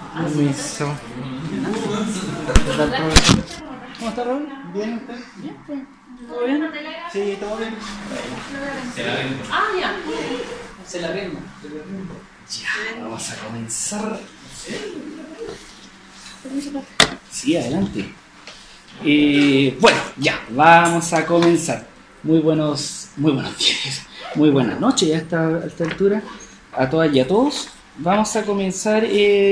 Permiso. ¿Cómo está, Raúl? ¿Bien usted? Bien, pues. ¿Todo bien? Sí, todo bien. Se la vendo. Ah, ya. Se la vendo. Ya, vamos a comenzar. Sí, adelante. Bueno, ya, vamos a comenzar. Muy buenos días, muy buenas noches a esta altura, a todas y a todos. Vamos a comenzar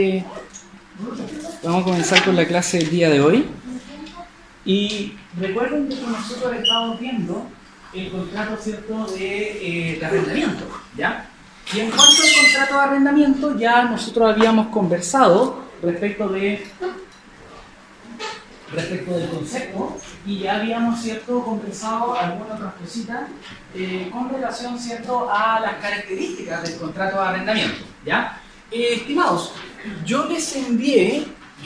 con la clase del día de hoy. Y recuerden que nosotros estamos viendo el contrato, ¿cierto?, de arrendamiento, ¿ya? Y en cuanto al contrato de arrendamiento, ya nosotros habíamos conversado respecto del concepto y ya habíamos, ¿cierto?, conversado algunas otras cositas con relación, ¿cierto?, a las características del contrato de arrendamiento, ¿ya? Estimados, yo les envié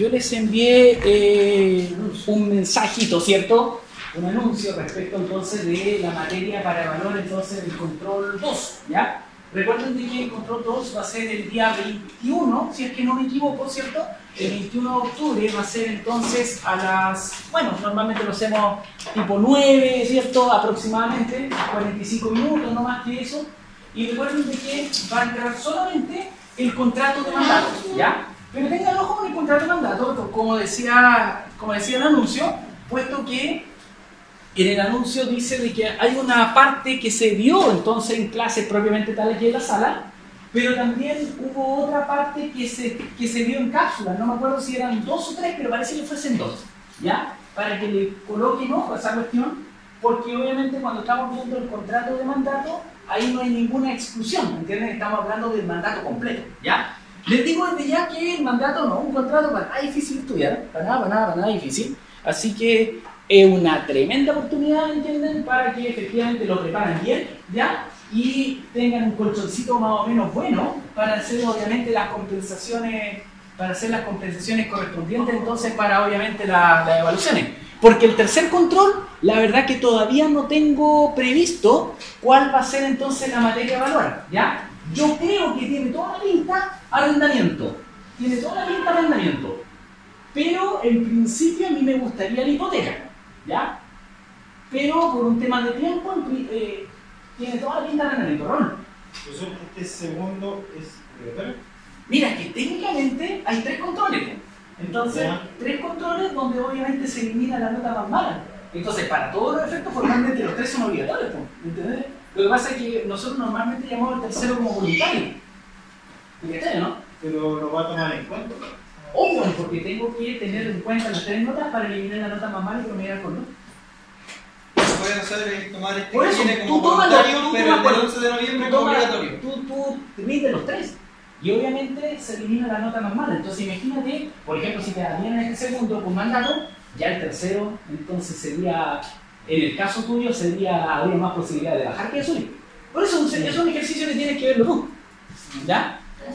un mensajito, ¿cierto?, un anuncio respecto entonces de la materia para evaluar entonces el control 2, ¿ya? Recuerden de que el control 2 va a ser el día 21, si es que no me equivoco, ¿cierto? El 21 de octubre va a ser entonces a las, bueno, normalmente lo hacemos tipo 9, ¿cierto? Aproximadamente, 45 minutos, no más que eso. Y recuerden de que va a entrar solamente el contrato de mandato, ¿ya? Pero tengan ojo con el contrato de mandato, como decía el anuncio, puesto que en el anuncio dice de que hay una parte que se vio entonces en clases propiamente tal aquí en la sala, pero también hubo otra parte que se vio en cápsulas, no me acuerdo si eran 2 o 3, pero parece que fuesen 2, ¿ya? Para que le coloquen ojo a esa cuestión, porque obviamente cuando estamos viendo el contrato de mandato, ahí no hay ninguna exclusión, ¿entienden? Estamos hablando del mandato completo, ¿ya? Les digo desde ya que el mandato no es un contrato para nada difícil de estudiar, para nada difícil, así que es una tremenda oportunidad, ¿entienden? Para que efectivamente lo preparen bien, ¿ya? Y tengan un colchoncito más o menos bueno para hacer obviamente las compensaciones, correspondientes entonces para obviamente las evaluaciones. Porque el tercer control, la verdad que todavía no tengo previsto cuál va a ser entonces la materia a evaluar, ¿ya? Yo creo que tiene toda la pinta arrendamiento, pero en principio a mí me gustaría la hipoteca, ¿ya? Pero por un tema de tiempo tiene toda la pinta de arrendamiento, ¿no? ¿Este segundo es obligatorio? Mira, es que técnicamente hay 3 controles. Entonces, ¿Ya? 3 controles donde obviamente se elimina la nota más mala. Entonces, para todos los efectos, formalmente los 3 son obligatorios, ¿entendés? Lo que pasa es que nosotros normalmente llamamos al tercero como voluntario. ¿Obligatorio, no? Pero lo va a tomar en cuenta. Obvio, porque tengo que tener en cuenta las 3 notas para eliminar la nota más mala y promediar con nota. Pueden hacer tomar este Por que eso, viene tú como tomas voluntario, tú pero el tomas- del 11 de noviembre como obligatorio. Tú divides los 3 y obviamente se elimina la nota más mala. Entonces imagínate, por ejemplo, si te da bien en el segundo con mandato, ya el tercero entonces sería, en el caso tuyo, habría más posibilidad de bajar que de subir. Por eso es un ejercicio que tienes que verlo tú, ¿ya?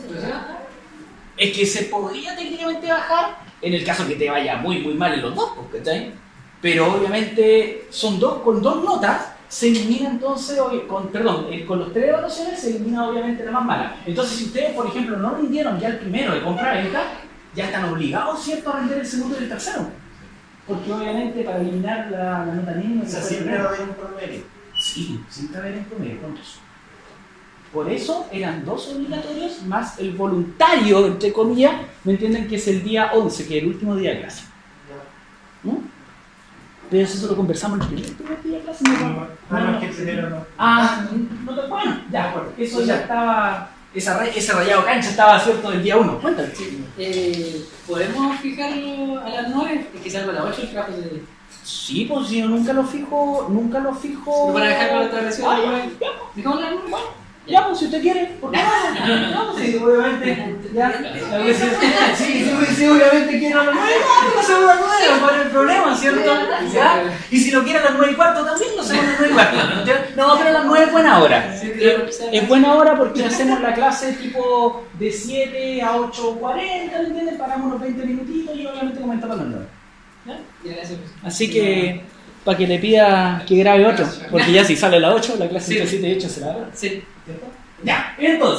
Es que se podría técnicamente bajar en el caso que te vaya muy mal en los dos, ¿cachai? Pero obviamente son con 2 notas se elimina entonces, con los 3 evaluaciones se elimina obviamente la más mala. Entonces si ustedes, por ejemplo, no rindieron ya el primero de compra-venta, ya están obligados, ¿cierto?, a render el segundo y el tercero. Porque obviamente para eliminar la nota mínima... O sea, siempre va a haber un promedio. Sí, siempre va a haber un promedio, ¿cuántos? Por eso eran 2 obligatorios más el voluntario, entre comillas, ¿me entienden? Que es el día 11, que es el último día de clase. ¿No? Pero eso lo conversamos el primer día de clase. No, es que el primero no. Bueno, ya, eso ya estaba, ese rayado cancha estaba, ¿cierto?, del día 1. Cuéntame. ¿Podemos fijarlo a las 9? Es que salgo a las 8 el trabajo de... Sí, pues yo nunca lo fijo. Pero para dejarlo a la transmisión a las 9. ¿Dejamos las 9? Ya, pues si usted quiere, ¿por qué no? No, sí, obviamente, ya. Sí, obviamente quiero a las 9, no hacemos a las 9, ¿cuál es el problema, cierto? ¿Ya? Y si lo quiere a las 9 y cuarto también, lo hacemos a las 9 y cuarto. No, pero a las 9 es buena hora. Es buena hora porque hacemos la clase tipo de 7 a 8:40, ¿me entiendes? Paramos unos 20 minutitos y obviamente comentamos las 9. ¿Ya? Así que, para que le pida que grabe otro, porque ya si sale a las 8, la clase entre 7 y 8 será. Sí. ¿Cierto? Ya, entonces,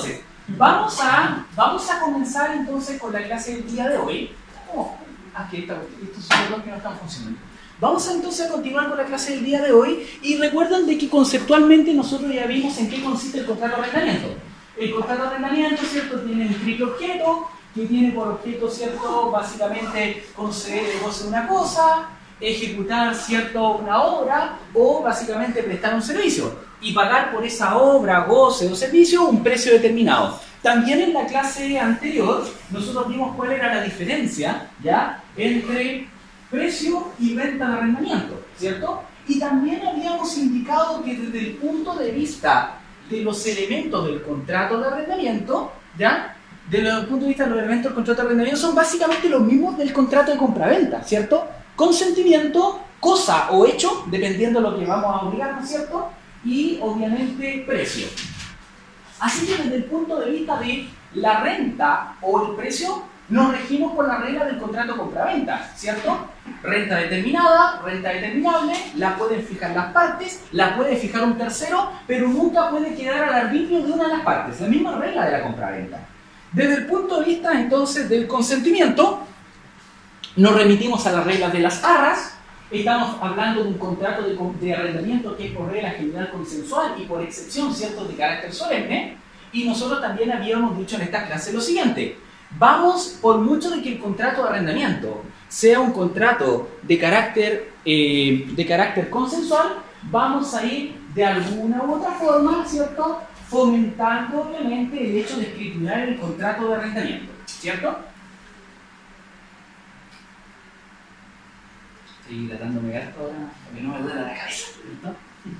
Vamos a comenzar entonces con la clase del día de hoy. Aquí está, estos son los que no están funcionando. Vamos entonces a continuar con la clase del día de hoy y recuerden de que conceptualmente nosotros ya vimos en qué consiste el contrato de arrendamiento. El contrato de arrendamiento, ¿cierto?, tiene un triple objeto, que tiene por objeto, ¿cierto?, básicamente conceder el goce de una cosa, ejecutar, ¿cierto?, una obra o básicamente prestar un servicio y pagar por esa obra, goce o servicio un precio determinado. También en la clase anterior nosotros vimos cuál era la diferencia, ¿ya?, entre precio y renta de arrendamiento, ¿cierto? Y también habíamos indicado que desde el punto de vista de los elementos del contrato de arrendamiento, ¿ya?, desde el punto de vista de los elementos del contrato de arrendamiento son básicamente los mismos del contrato de compraventa, ¿cierto? Consentimiento, cosa o hecho, dependiendo de lo que vamos a obligar, ¿no es cierto? Y obviamente precio. Así que desde el punto de vista de la renta o el precio, nos regimos por la regla del contrato de compraventa, ¿cierto? Renta determinada, renta determinable, la pueden fijar las partes, la puede fijar un tercero, pero nunca puede quedar al arbitrio de una de las partes, la misma regla de la compraventa. Desde el punto de vista entonces del consentimiento, nos remitimos a las reglas de las arras. Estamos hablando de un contrato de arrendamiento que es por regla general consensual y por excepción, ¿cierto?, de carácter solemne. Y nosotros también habíamos dicho en esta clase lo siguiente: vamos, por mucho de que el contrato de arrendamiento sea un contrato de carácter consensual, vamos a ir de alguna u otra forma, ¿cierto?, fomentando obviamente el hecho de escriturar el contrato de arrendamiento, ¿cierto? Estoy tratándome de gasto ahora para que no me duela la cabeza, ¿cierto?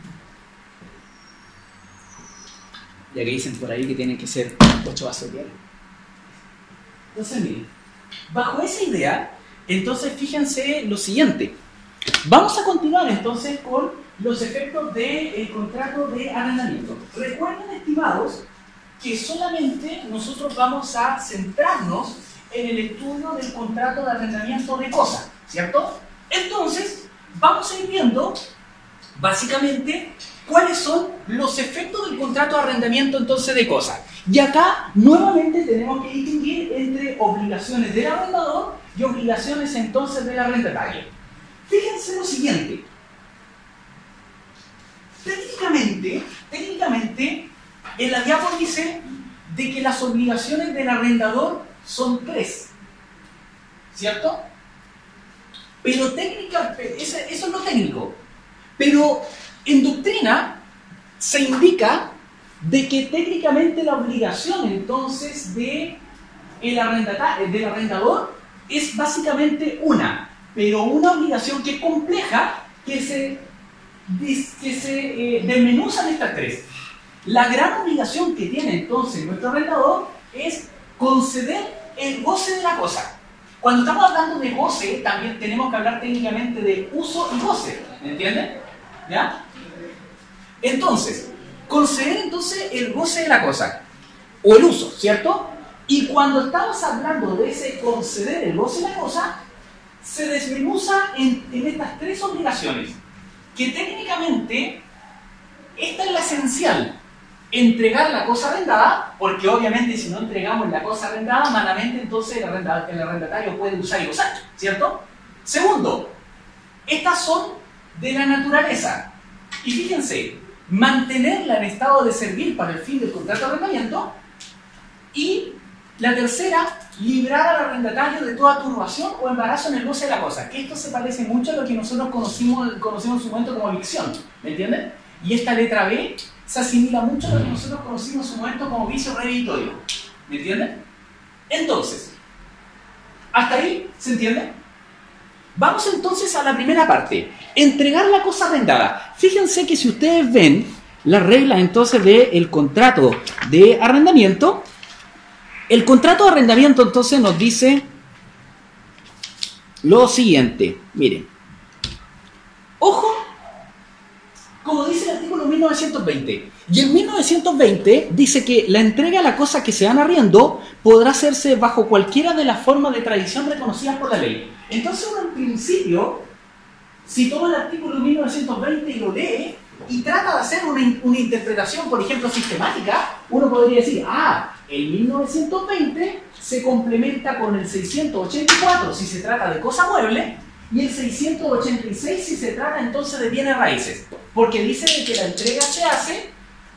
Ya que dicen por ahí que tienen que ser 8 vasos diarios. Entonces, miren, bajo esa idea, entonces fíjense lo siguiente. Vamos a continuar entonces con los efectos del contrato de arrendamiento. Recuerden, estimados, que solamente nosotros vamos a centrarnos en el estudio del contrato de arrendamiento de cosa, ¿cierto? Entonces, vamos a ir viendo, básicamente, cuáles son los efectos del contrato de arrendamiento entonces de cosa. Y acá, nuevamente, tenemos que distinguir entre obligaciones del arrendador y obligaciones entonces del arrendatario. Fíjense lo siguiente. Técnicamente, el diapo dice de que las obligaciones del arrendador son 3, ¿cierto? Pero eso es lo técnico. Pero en doctrina se indica de que técnicamente la obligación entonces del arrendador es básicamente una, pero una obligación que es compleja, que se desmenuzan estas 3. La gran obligación que tiene entonces nuestro arrendador es conceder el goce de la cosa. Cuando estamos hablando de goce, también tenemos que hablar técnicamente de uso y goce, ¿entienden? ¿Ya? Entonces, conceder entonces el goce de la cosa, o el uso, ¿cierto? Y cuando estamos hablando de ese conceder el goce de la cosa, se desmenuza en estas 3 obligaciones, que técnicamente esta es la esencial: entregar la cosa arrendada, porque obviamente si no entregamos la cosa arrendada, malamente entonces el arrendatario puede usar y gozar, ¿cierto? Segundo, estas son de la naturaleza. Y fíjense, mantenerla en estado de servir para el fin del contrato de arrendamiento. Y la tercera, librar al arrendatario de toda turbación o embarazo en el goce de la cosa. Que esto se parece mucho a lo que nosotros conocimos en su momento como evicción, ¿me entienden? Y esta letra B se asimila mucho a lo que nosotros conocimos en su momento como vicio reditorio, ¿me entienden? Entonces, ¿hasta ahí se entiende? Vamos entonces a la primera parte: entregar la cosa arrendada. Fíjense que si ustedes ven las reglas entonces del contrato de arrendamiento, el contrato de arrendamiento entonces nos dice lo siguiente. Miren, ojo, como dice el artículo 1920. Y en 1920 dice que la entrega a la cosa que se dan arriendo podrá hacerse bajo cualquiera de las formas de tradición reconocidas por la ley. Entonces uno en principio, si toma el artículo 1920 y lo lee, y trata de hacer una interpretación, por ejemplo, sistemática, uno podría decir, el 1920 se complementa con el 684 si se trata de cosa mueble, y el 686 si se trata entonces de bienes raíces, porque dice que la entrega se hace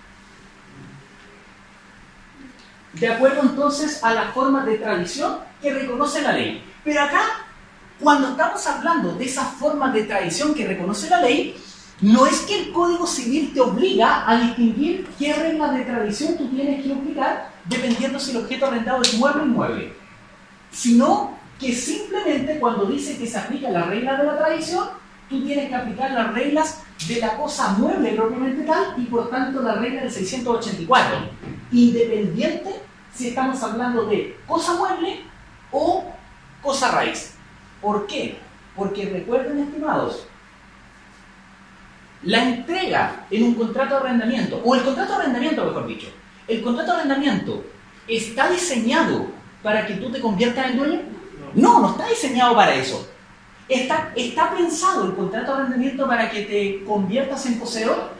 de acuerdo entonces a las formas de tradición que reconoce la ley. Pero acá, cuando estamos hablando de esas formas de tradición que reconoce la ley, no es que el Código Civil te obliga a distinguir qué reglas de tradición tú tienes que aplicar dependiendo si el objeto arrendado es mueble o inmueble, sino que simplemente cuando dice que se aplica la regla de la tradición, tú tienes que aplicar las reglas de la cosa mueble propiamente tal y por tanto la regla del 684, independiente si estamos hablando de cosa mueble o cosa raíz. ¿Por qué? Porque recuerden, estimados, la entrega en un contrato de arrendamiento, o el contrato de arrendamiento mejor dicho, el contrato de arrendamiento está diseñado para que tú te conviertas en dueño. No está diseñado para eso. ¿Está pensado el contrato de arrendamiento para que te conviertas en poseedor?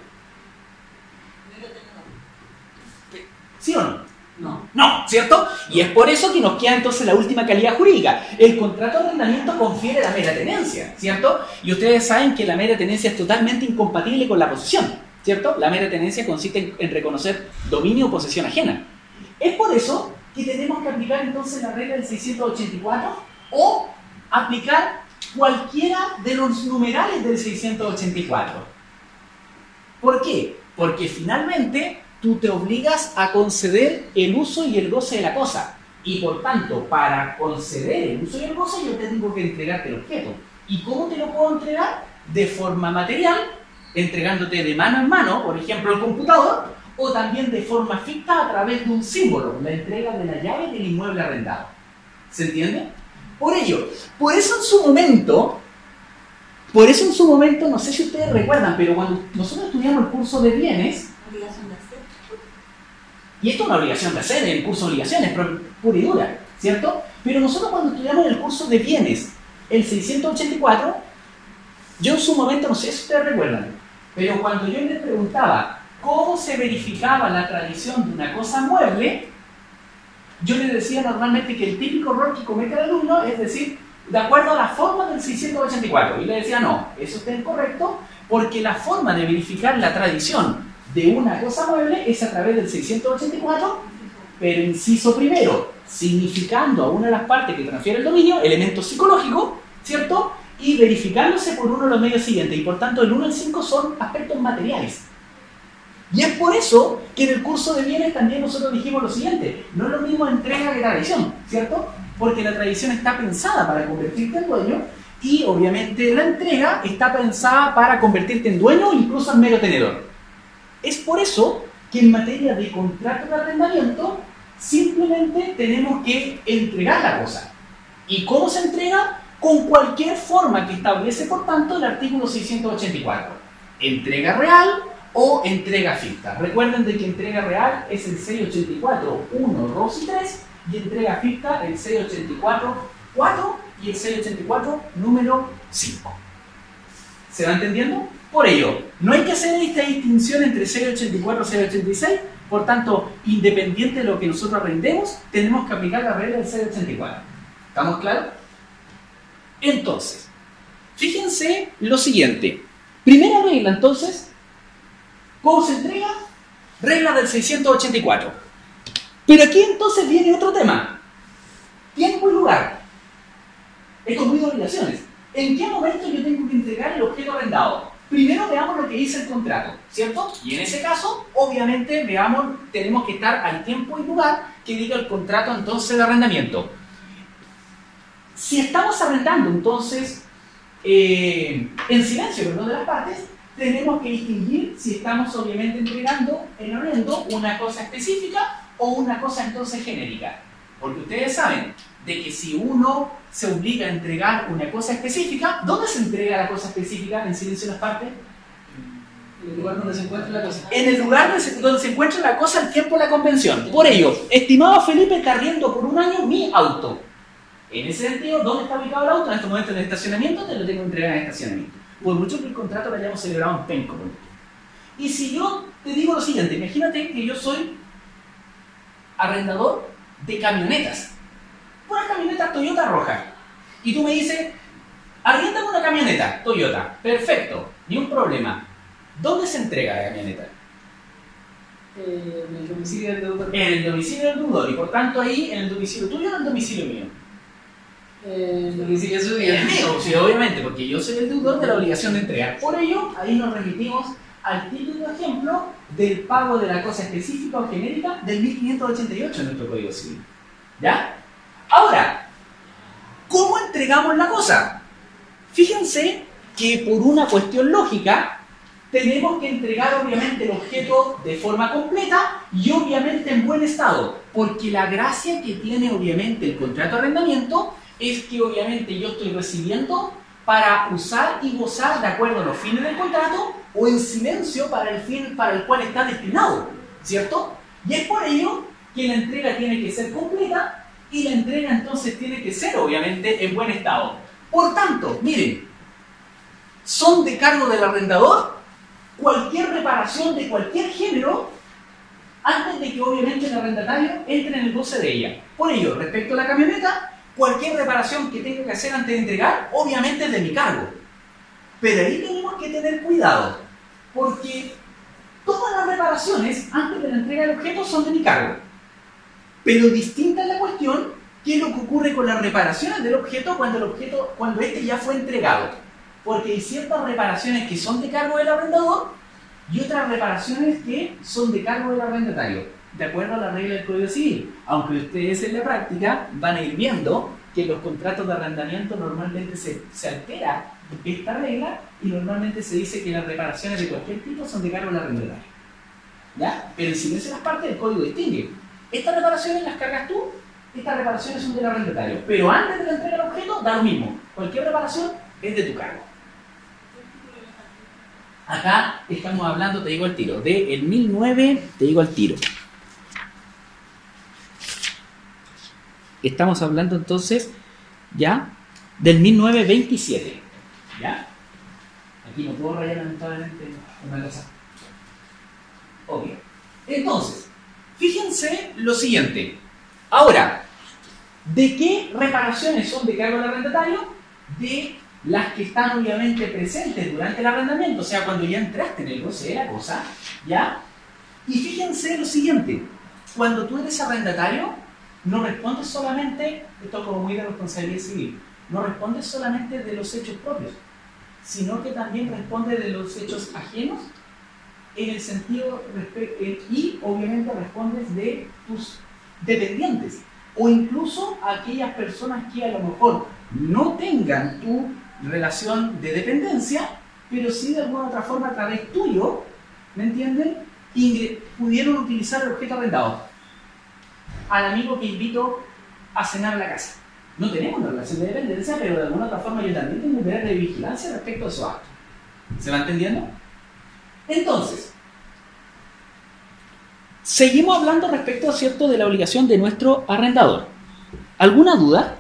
¿Sí o no? No, ¿cierto? Y es por eso que nos queda entonces la última calidad jurídica. El contrato de arrendamiento confiere la mera tenencia, ¿cierto? Y ustedes saben que la mera tenencia es totalmente incompatible con la posesión, ¿cierto? La mera tenencia consiste en reconocer dominio o posesión ajena. Es por eso que tenemos que aplicar entonces la regla del 684 o aplicar cualquiera de los numerales del 684. ¿Por qué? Porque finalmente tú te obligas a conceder el uso y el goce de la cosa. Y por tanto, para conceder el uso y el goce, yo te tengo que entregarte el objeto. ¿Y cómo te lo puedo entregar? De forma material, entregándote de mano en mano, por ejemplo, el computador, o también de forma ficta a través de un símbolo, la entrega de la llave del inmueble arrendado. ¿Se entiende? Por eso en su momento, no sé si ustedes recuerdan, pero cuando nosotros estudiamos el curso de bienes, y esto es una obligación de hacer en el curso de obligaciones, pura y dura, ¿cierto? Pero nosotros cuando estudiamos el curso de bienes, el 684, yo en su momento, no sé si ustedes recuerdan, pero cuando yo les preguntaba cómo se verificaba la tradición de una cosa mueble, yo les decía normalmente que el típico error que comete el alumno es decir, de acuerdo a la forma del 684, y le decía no, eso está incorrecto, porque la forma de verificar la tradición de una cosa mueble es a través del 684, pero inciso primero, significando a una de las partes que transfiere el dominio, elemento psicológico, ¿cierto? Y verificándose por uno de los medios siguientes, y por tanto el 1 al 5 son aspectos materiales. Y es por eso que en el curso de bienes también nosotros dijimos lo siguiente, no es lo mismo entrega que tradición, ¿cierto? Porque la tradición está pensada para convertirte en dueño, y obviamente la entrega está pensada para convertirte en dueño o incluso en mero tenedor. Es por eso que en materia de contrato de arrendamiento simplemente tenemos que entregar la cosa. ¿Y cómo se entrega? Con cualquier forma que establece, por tanto, el artículo 684. Entrega real o entrega ficta. Recuerden de que entrega real es el 684, 1, 2 y 3, y entrega ficta el 684, 4 y el 684, número 5. ¿Se va entendiendo? Por ello, no hay que hacer esta distinción entre 684 y 686, por tanto, independiente de lo que nosotros arrendemos, tenemos que aplicar la regla del 684. ¿Estamos claros? Entonces, fíjense lo siguiente. Primera regla, entonces, ¿cómo se entrega? Regla del 684. Pero aquí entonces viene otro tema. Tiempo y lugar. He cumplido obligaciones. ¿En qué momento yo tengo que entregar el objeto arrendado? Primero veamos lo que dice el contrato, ¿cierto? Y en ese caso, obviamente, tenemos que estar al tiempo y lugar que diga el contrato entonces de arrendamiento. Si estamos arrendando entonces en silencio, perdón, de las partes, tenemos que distinguir si estamos obviamente entregando en arrendo una cosa específica o una cosa entonces genérica. Porque ustedes saben de que si uno se obliga a entregar una cosa específica, ¿dónde se entrega la cosa específica en silencio de las partes? En el lugar donde se encuentra la cosa. En el lugar donde se encuentra la cosa, el tiempo de la convención. Por ello, estimado Felipe, está arriendo por un año mi auto. En ese sentido, ¿dónde está ubicado el auto? En este momento en el estacionamiento, te lo tengo que entregar en el estacionamiento. Por mucho que el contrato lo hayamos celebrado en Penco. Y si yo te digo lo siguiente, imagínate que yo soy arrendador de camionetas, una camioneta Toyota roja, y tú me dices, arriéndame una camioneta Toyota, perfecto, ni un problema. ¿Dónde se entrega la camioneta? En el domicilio del deudor. En el domicilio del deudor, y por tanto ahí, en el domicilio tuyo o en el domicilio mío. En el domicilio suyo. El mío, sí, obviamente, porque yo soy el deudor de la obligación de entregar. Por ello, ahí nos remitimos al típico ejemplo del pago de la cosa específica o genérica del 1588 en nuestro Código Civil. ¿Ya? Ahora, ¿cómo entregamos la cosa? Fíjense que por una cuestión lógica, tenemos que entregar obviamente el objeto de forma completa y obviamente en buen estado, porque la gracia que tiene obviamente el contrato de arrendamiento es que obviamente yo estoy recibiendo para usar y gozar de acuerdo a los fines del contrato o en silencio para el fin para el cual está destinado, ¿cierto? Y es por ello que la entrega tiene que ser completa y la entrega entonces tiene que ser obviamente en buen estado. Por tanto, miren, son de cargo del arrendador cualquier reparación de cualquier género antes de que obviamente el arrendatario entre en el goce de ella. Por ello, respecto a la camioneta, cualquier reparación que tenga que hacer antes de entregar, obviamente es de mi cargo. Pero ahí tenemos que tener cuidado, porque todas las reparaciones antes de la entrega del objeto son de mi cargo. Pero distinta es la cuestión qué es lo que ocurre con las reparaciones del objeto cuando este ya fue entregado. Porque hay ciertas reparaciones que son de cargo del arrendador y otras reparaciones que son de cargo del arrendatario, de acuerdo a la regla del Código Civil. Aunque ustedes en la práctica van a ir viendo que en los contratos de arrendamiento normalmente se altera esta regla y normalmente se dice que las reparaciones de cualquier tipo son de cargo del arrendatario. ¿Ya? Pero en silencio las partes del código distingue. Estas reparaciones las cargas tú, estas reparaciones son del arrendatario. Pero antes de la entrega del objeto, da lo mismo. Cualquier reparación es de tu cargo. Acá estamos hablando, te digo al tiro, de el 1009, te digo al tiro. Estamos hablando entonces, ya, del 1927. ¿Ya? Aquí no puedo rayar lamentablemente una cosa. Obvio. Entonces, fíjense lo siguiente. Ahora, ¿de qué reparaciones son de cargo del arrendatario? De las que están obviamente presentes durante el arrendamiento, o sea, cuando ya entraste en el goce de la cosa, ¿ya? Y fíjense lo siguiente, cuando tú eres arrendatario, no respondes solamente, esto como muy de responsabilidad civil, no respondes solamente de los hechos propios, sino que también respondes de los hechos ajenos, en el sentido, y obviamente respondes de tus dependientes, o incluso a aquellas personas que a lo mejor no tengan tu relación de dependencia, pero sí de alguna otra forma a través tuyo, ¿me entienden? Y pudieron utilizar el objeto arrendado. Al amigo que invito a cenar a la casa. No tenemos una relación de dependencia, pero de alguna otra forma yo también tengo un deber de vigilancia respecto a esos actos. ¿Se va entendiendo? Entonces, seguimos hablando respecto, ¿cierto?, de la obligación de nuestro arrendador. ¿Alguna duda?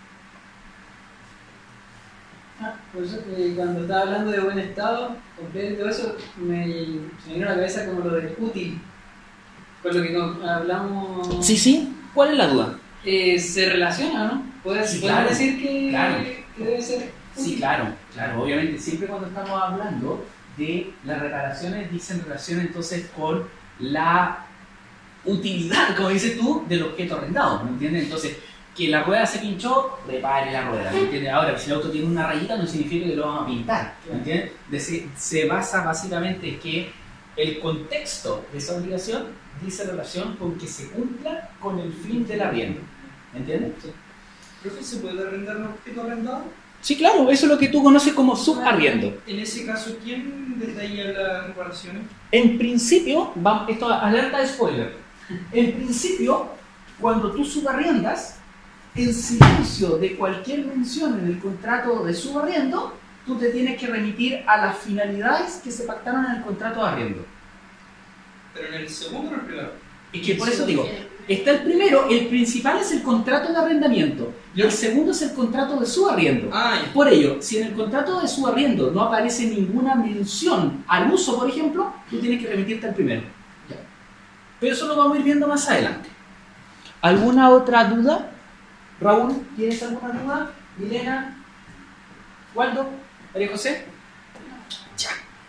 Por eso cuando estaba hablando de buen estado, completo y todo eso, se me vino a la cabeza como lo del útil. Con lo que hablamos. Sí. ¿Cuál es la duda? Se relaciona, ¿no? ¿Puedes decir que, claro, que debe ser útil? Sí, claro. Obviamente, siempre cuando estamos hablando de las reparaciones, dicen relación entonces con la utilidad, como dices tú, del objeto arrendado, ¿me entiendes? Entonces, que la rueda se pinchó, repare la rueda, ¿me entiendes? Ahora, si el auto tiene una rayita, no significa que lo vamos a pintar, ¿me entiendes? Se basa básicamente en que el contexto de esa obligación dice relación con que se cumpla con el fin del arriendo, ¿me entiendes? Sí. ¿Profe, se puede arrendar un objeto arrendado? Sí, claro, eso es lo que tú conoces como subarriendo. En ese caso, ¿quién detalla las reparaciones? En principio, esto alerta de spoiler, en principio, cuando tú subarriendas, en silencio de cualquier mención en el contrato de subarriendo, tú te tienes que remitir a las finalidades que se pactaron en el contrato de arriendo. ¿Pero en el segundo o en el primero? Es que por eso digo, Está el primero, el principal es el contrato de arrendamiento y el segundo es el contrato de subarriendo. Por ello, si en el contrato de subarriendo no aparece ninguna mención al uso, por ejemplo, tú tienes que remitirte al primero. Ya. Pero eso lo vamos a ir viendo más adelante. ¿Alguna otra duda? Raúl, ¿tienes alguna duda? Milena, Waldo, María José. Ya.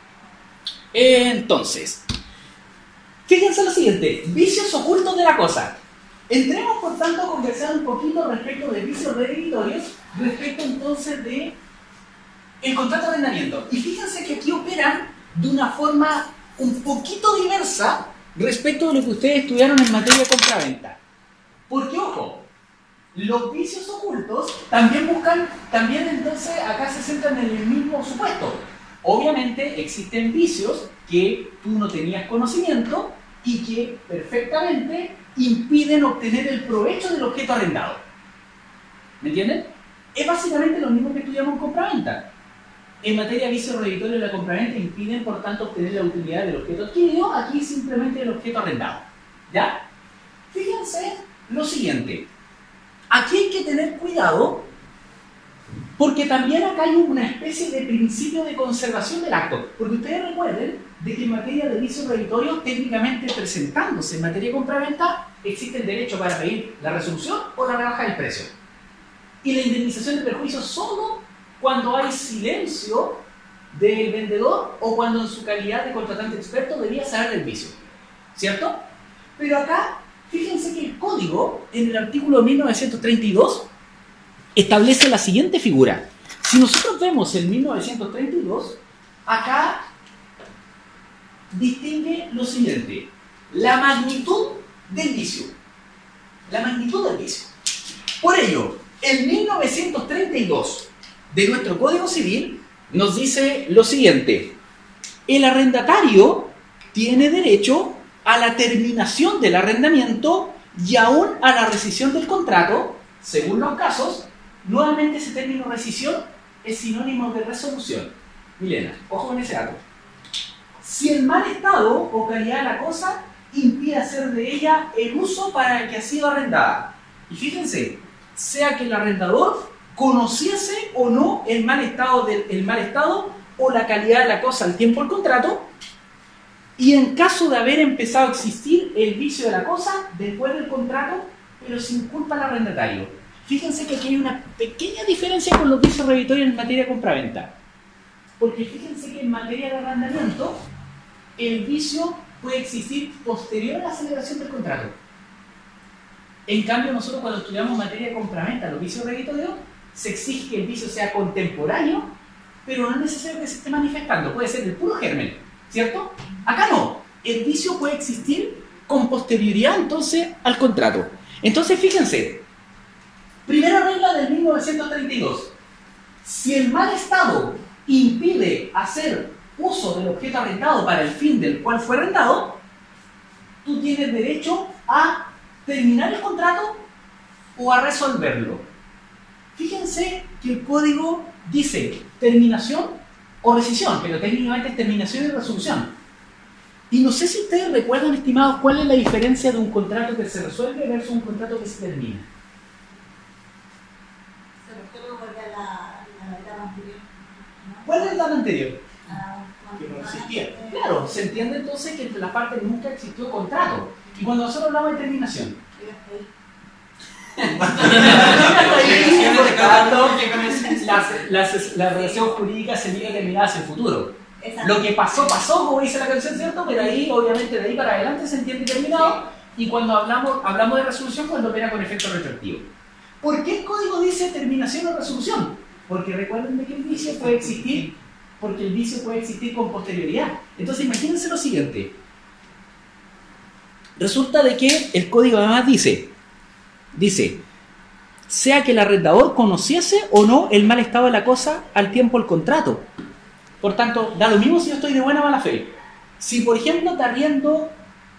Entonces, fíjense lo siguiente, vicios ocultos de la cosa. Entremos por tanto a conversar un poquito respecto de vicios redditorios, respecto entonces de el contrato de arrendamiento. Y fíjense que aquí operan de una forma un poquito diversa respecto de lo que ustedes estudiaron en materia de compraventa. Porque, ojo, los vicios ocultos también entonces acá se centran en el mismo supuesto. Obviamente existen vicios que tú no tenías conocimiento y que perfectamente impiden obtener el provecho del objeto arrendado. ¿Me entienden? Es básicamente lo mismo que estudiamos en compraventa. En materia de vicios redditorios de la compraventa impiden, por tanto, obtener la utilidad del objeto adquirido, aquí simplemente el objeto arrendado. ¿Ya? Fíjense lo siguiente. Aquí hay que tener cuidado porque también acá hay una especie de principio de conservación del acto. Porque ustedes recuerden de que en materia de vicios redditorios, técnicamente presentándose en materia de compraventa, existe el derecho para pedir la resolución o la rebaja del precio. Y la indemnización de perjuicios solo cuando hay silencio del vendedor o cuando en su calidad de contratante experto debía saber del vicio. ¿Cierto? Pero acá, fíjense que el código, en el artículo 1932, establece la siguiente figura. Si nosotros vemos el 1932, acá distingue lo siguiente: la magnitud del vicio. La magnitud del vicio. Por ello, el 1932 de nuestro Código Civil nos dice lo siguiente: el arrendatario tiene derecho a la terminación del arrendamiento y aún a la rescisión del contrato, según los casos. Nuevamente ese término rescisión es sinónimo de resolución. Milena, ojo con ese dato. Si el mal estado o calidad de la cosa impide hacer de ella el uso para el que ha sido arrendada. Y fíjense, sea que el arrendador conociese o no el mal estado o la calidad de la cosa al tiempo del contrato, y en caso de haber empezado a existir el vicio de la cosa después del contrato, pero sin culpa al arrendatario. Fíjense que aquí hay una pequeña diferencia con los vicios redditorios en materia de compraventa. Porque fíjense que en materia de arrendamiento, el vicio puede existir posterior a la celebración del contrato. En cambio, nosotros cuando estudiamos materia de compraventa, los vicios redditorios, se exige que el vicio sea contemporáneo, pero no es necesario que se esté manifestando. Puede ser el puro germen, ¿cierto? Acá no. El vicio puede existir con posterioridad, entonces, al contrato. Entonces, fíjense. Primera regla del 1932. Si el mal estado impide hacer uso del objeto arrendado para el fin del cual fue arrendado, tú tienes derecho a terminar el contrato o a resolverlo. Fíjense que el código dice terminación o rescisión, pero técnicamente es terminación y resolución. Y no sé si ustedes recuerdan, estimados, cuál es la diferencia de un contrato que se resuelve versus un contrato que se termina. ¿Cuál es la etapa anterior? Que no existía. Claro, se entiende entonces que entre las partes nunca existió contrato. Y cuando nosotros hablamos de terminación, la relación jurídica se mira terminada hacia el futuro. Lo que pasó, pasó, como dice la canción, ¿cierto? Pero ahí, obviamente, de ahí para adelante se entiende terminado. Y cuando hablamos de resolución, cuando opera con efecto retroactivo. ¿Por qué el código dice terminación o resolución? Porque recuerden de que el vicio puede existir, porque el vicio puede existir con posterioridad. Entonces imagínense lo siguiente. Resulta de que el código además dice, sea que el arrendador conociese o no el mal estado de la cosa al tiempo del contrato. Por tanto, da lo mismo si yo estoy de buena o mala fe. Si por ejemplo te arriendo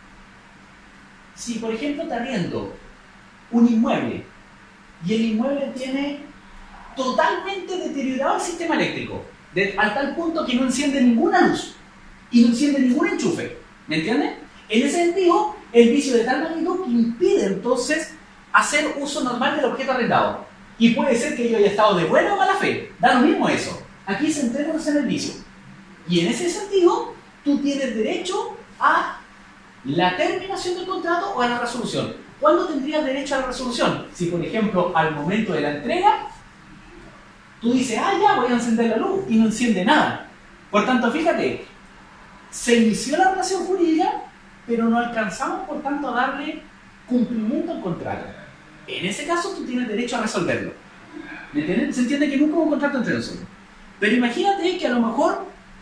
un inmueble y el inmueble tiene totalmente deteriorado el sistema eléctrico, al tal punto que no enciende ninguna luz y no enciende ningún enchufe, ¿me entienden? En ese sentido, el vicio de tal magnitud que impide entonces hacer uso normal del objeto arrendado. Y puede ser que yo haya estado de buena o mala fe, da lo mismo eso. Aquí centrémonos en el vicio. Y en ese sentido, tú tienes derecho a la terminación del contrato o a la resolución. ¿Cuándo tendrías derecho a la resolución? Si, por ejemplo, al momento de la entrega, tú dices, ya voy a encender la luz, y no enciende nada. Por tanto, fíjate, se inició la relación jurídica, pero no alcanzamos, por tanto, a darle cumplimiento al contrato. En ese caso, tú tienes derecho a resolverlo. ¿Me entiendes? Se entiende que nunca hubo un contrato entre nosotros. Pero imagínate que a lo mejor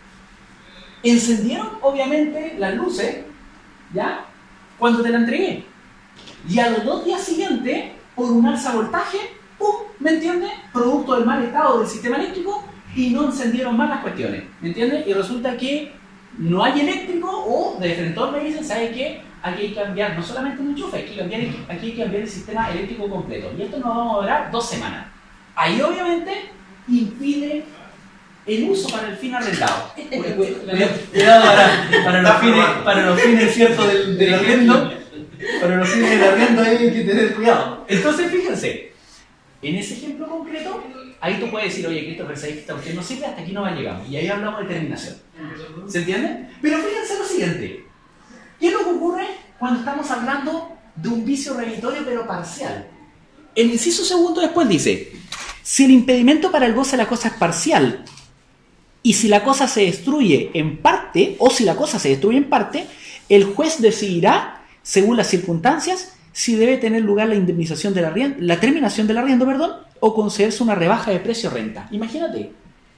encendieron, obviamente, las luces, ¿ya? Cuando te la entregué. Y a los 2 días siguientes, por un alza de voltaje, ¡pum! ¿Me entiendes? Producto del mal estado del sistema eléctrico, y no encendieron más las cuestiones. ¿Me entiendes? Y resulta que no hay eléctrico, o de frente me dicen, ¿sabes qué? Aquí hay que cambiar no solamente un enchufe, aquí hay que cambiar el sistema eléctrico completo. Y esto nos va a durar 2 semanas. Ahí obviamente impide el uso para el fin arrendado. Cuidado para los fines ciertos del arriendo. Para los fines del arriendo hay que tener cuidado. Entonces fíjense, en ese ejemplo concreto, ahí tú puedes decir, oye, Christopher, ¿sabes que esta cuestión no sirve? Hasta aquí no llegamos. Y ahí hablamos de terminación. ¿Se entiende? Pero fíjense lo siguiente. ¿Qué es lo que ocurre cuando estamos hablando de un vicio remitorio pero parcial? El inciso segundo después dice, si el impedimento para el goce de la cosa es parcial y si la cosa se destruye en parte, o si la cosa se destruye en parte, el juez decidirá, según las circunstancias, si debe tener lugar la indemnización de la terminación del arriendo, o concederse una rebaja de precio renta. Imagínate,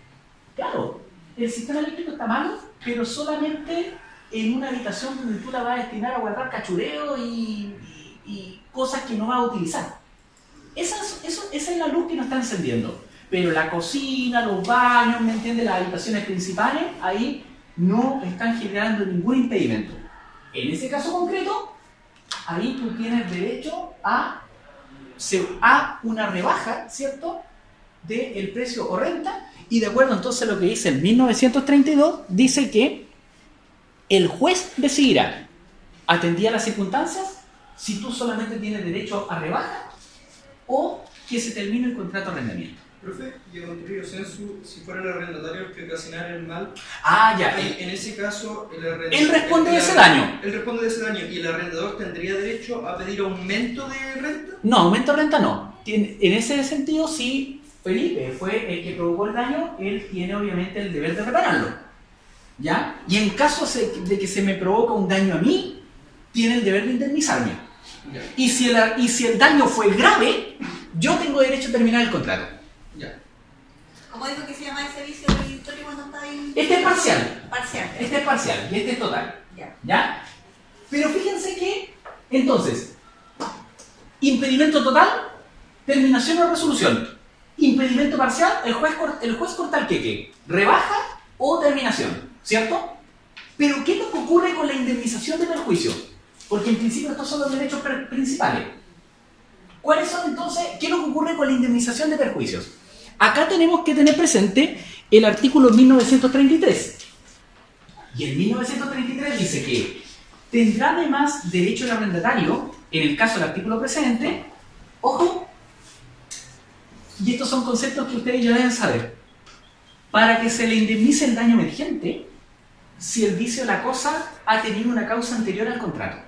claro, el sistema eléctrico está malo, pero solamente en una habitación donde tú la vas a destinar a guardar cachureo y cosas que no vas a utilizar. Esa es la luz que nos está encendiendo. Pero la cocina, los baños, ¿me entiendes? Las habitaciones principales, ahí no están generando ningún impedimento. En ese caso concreto, ahí tú tienes derecho a una rebaja, ¿cierto?, del precio o renta, y de acuerdo entonces a lo que dice el 1932, dice que el juez decidirá, atendida las circunstancias, si tú solamente tienes derecho a rebaja o que se termine el contrato de arrendamiento. Profe, y a contrario sensu, si fuera el arrendatario el que ocasionara el mal, en ese caso él responde de ese daño. Él responde de ese daño, ¿y el arrendador tendría derecho a pedir aumento de renta? No, aumento de renta no. En ese sentido, si Felipe fue el que provocó el daño, él tiene obviamente el deber de repararlo, ¿ya? Y en caso de que se me provoca un daño a mí, tiene el deber de indemnizarme. Ya. Y si el daño fue grave, yo tengo derecho a terminar el contrato. Ya. ¿Cómo dijo que se llama ese vicio remitorio cuando está ahí? Este es parcial. Parcial. Este es parcial y este es total. Ya. ¿Ya? Pero fíjense que, entonces, impedimento total, terminación o resolución. Impedimento parcial, el juez corta el queque. Rebaja o terminación, ¿cierto? Pero ¿qué es lo que ocurre con la indemnización de perjuicio? Porque en principio estos son los derechos principales. ¿Cuáles son entonces? ¿Qué es lo que ocurre con la indemnización de perjuicios? Acá tenemos que tener presente el artículo 1933. Y el 1933 dice que tendrá además derecho el arrendatario, en el caso del artículo precedente, ojo, y estos son conceptos que ustedes ya deben saber, para que se le indemnice el daño emergente si el vicio de la cosa ha tenido una causa anterior al contrato.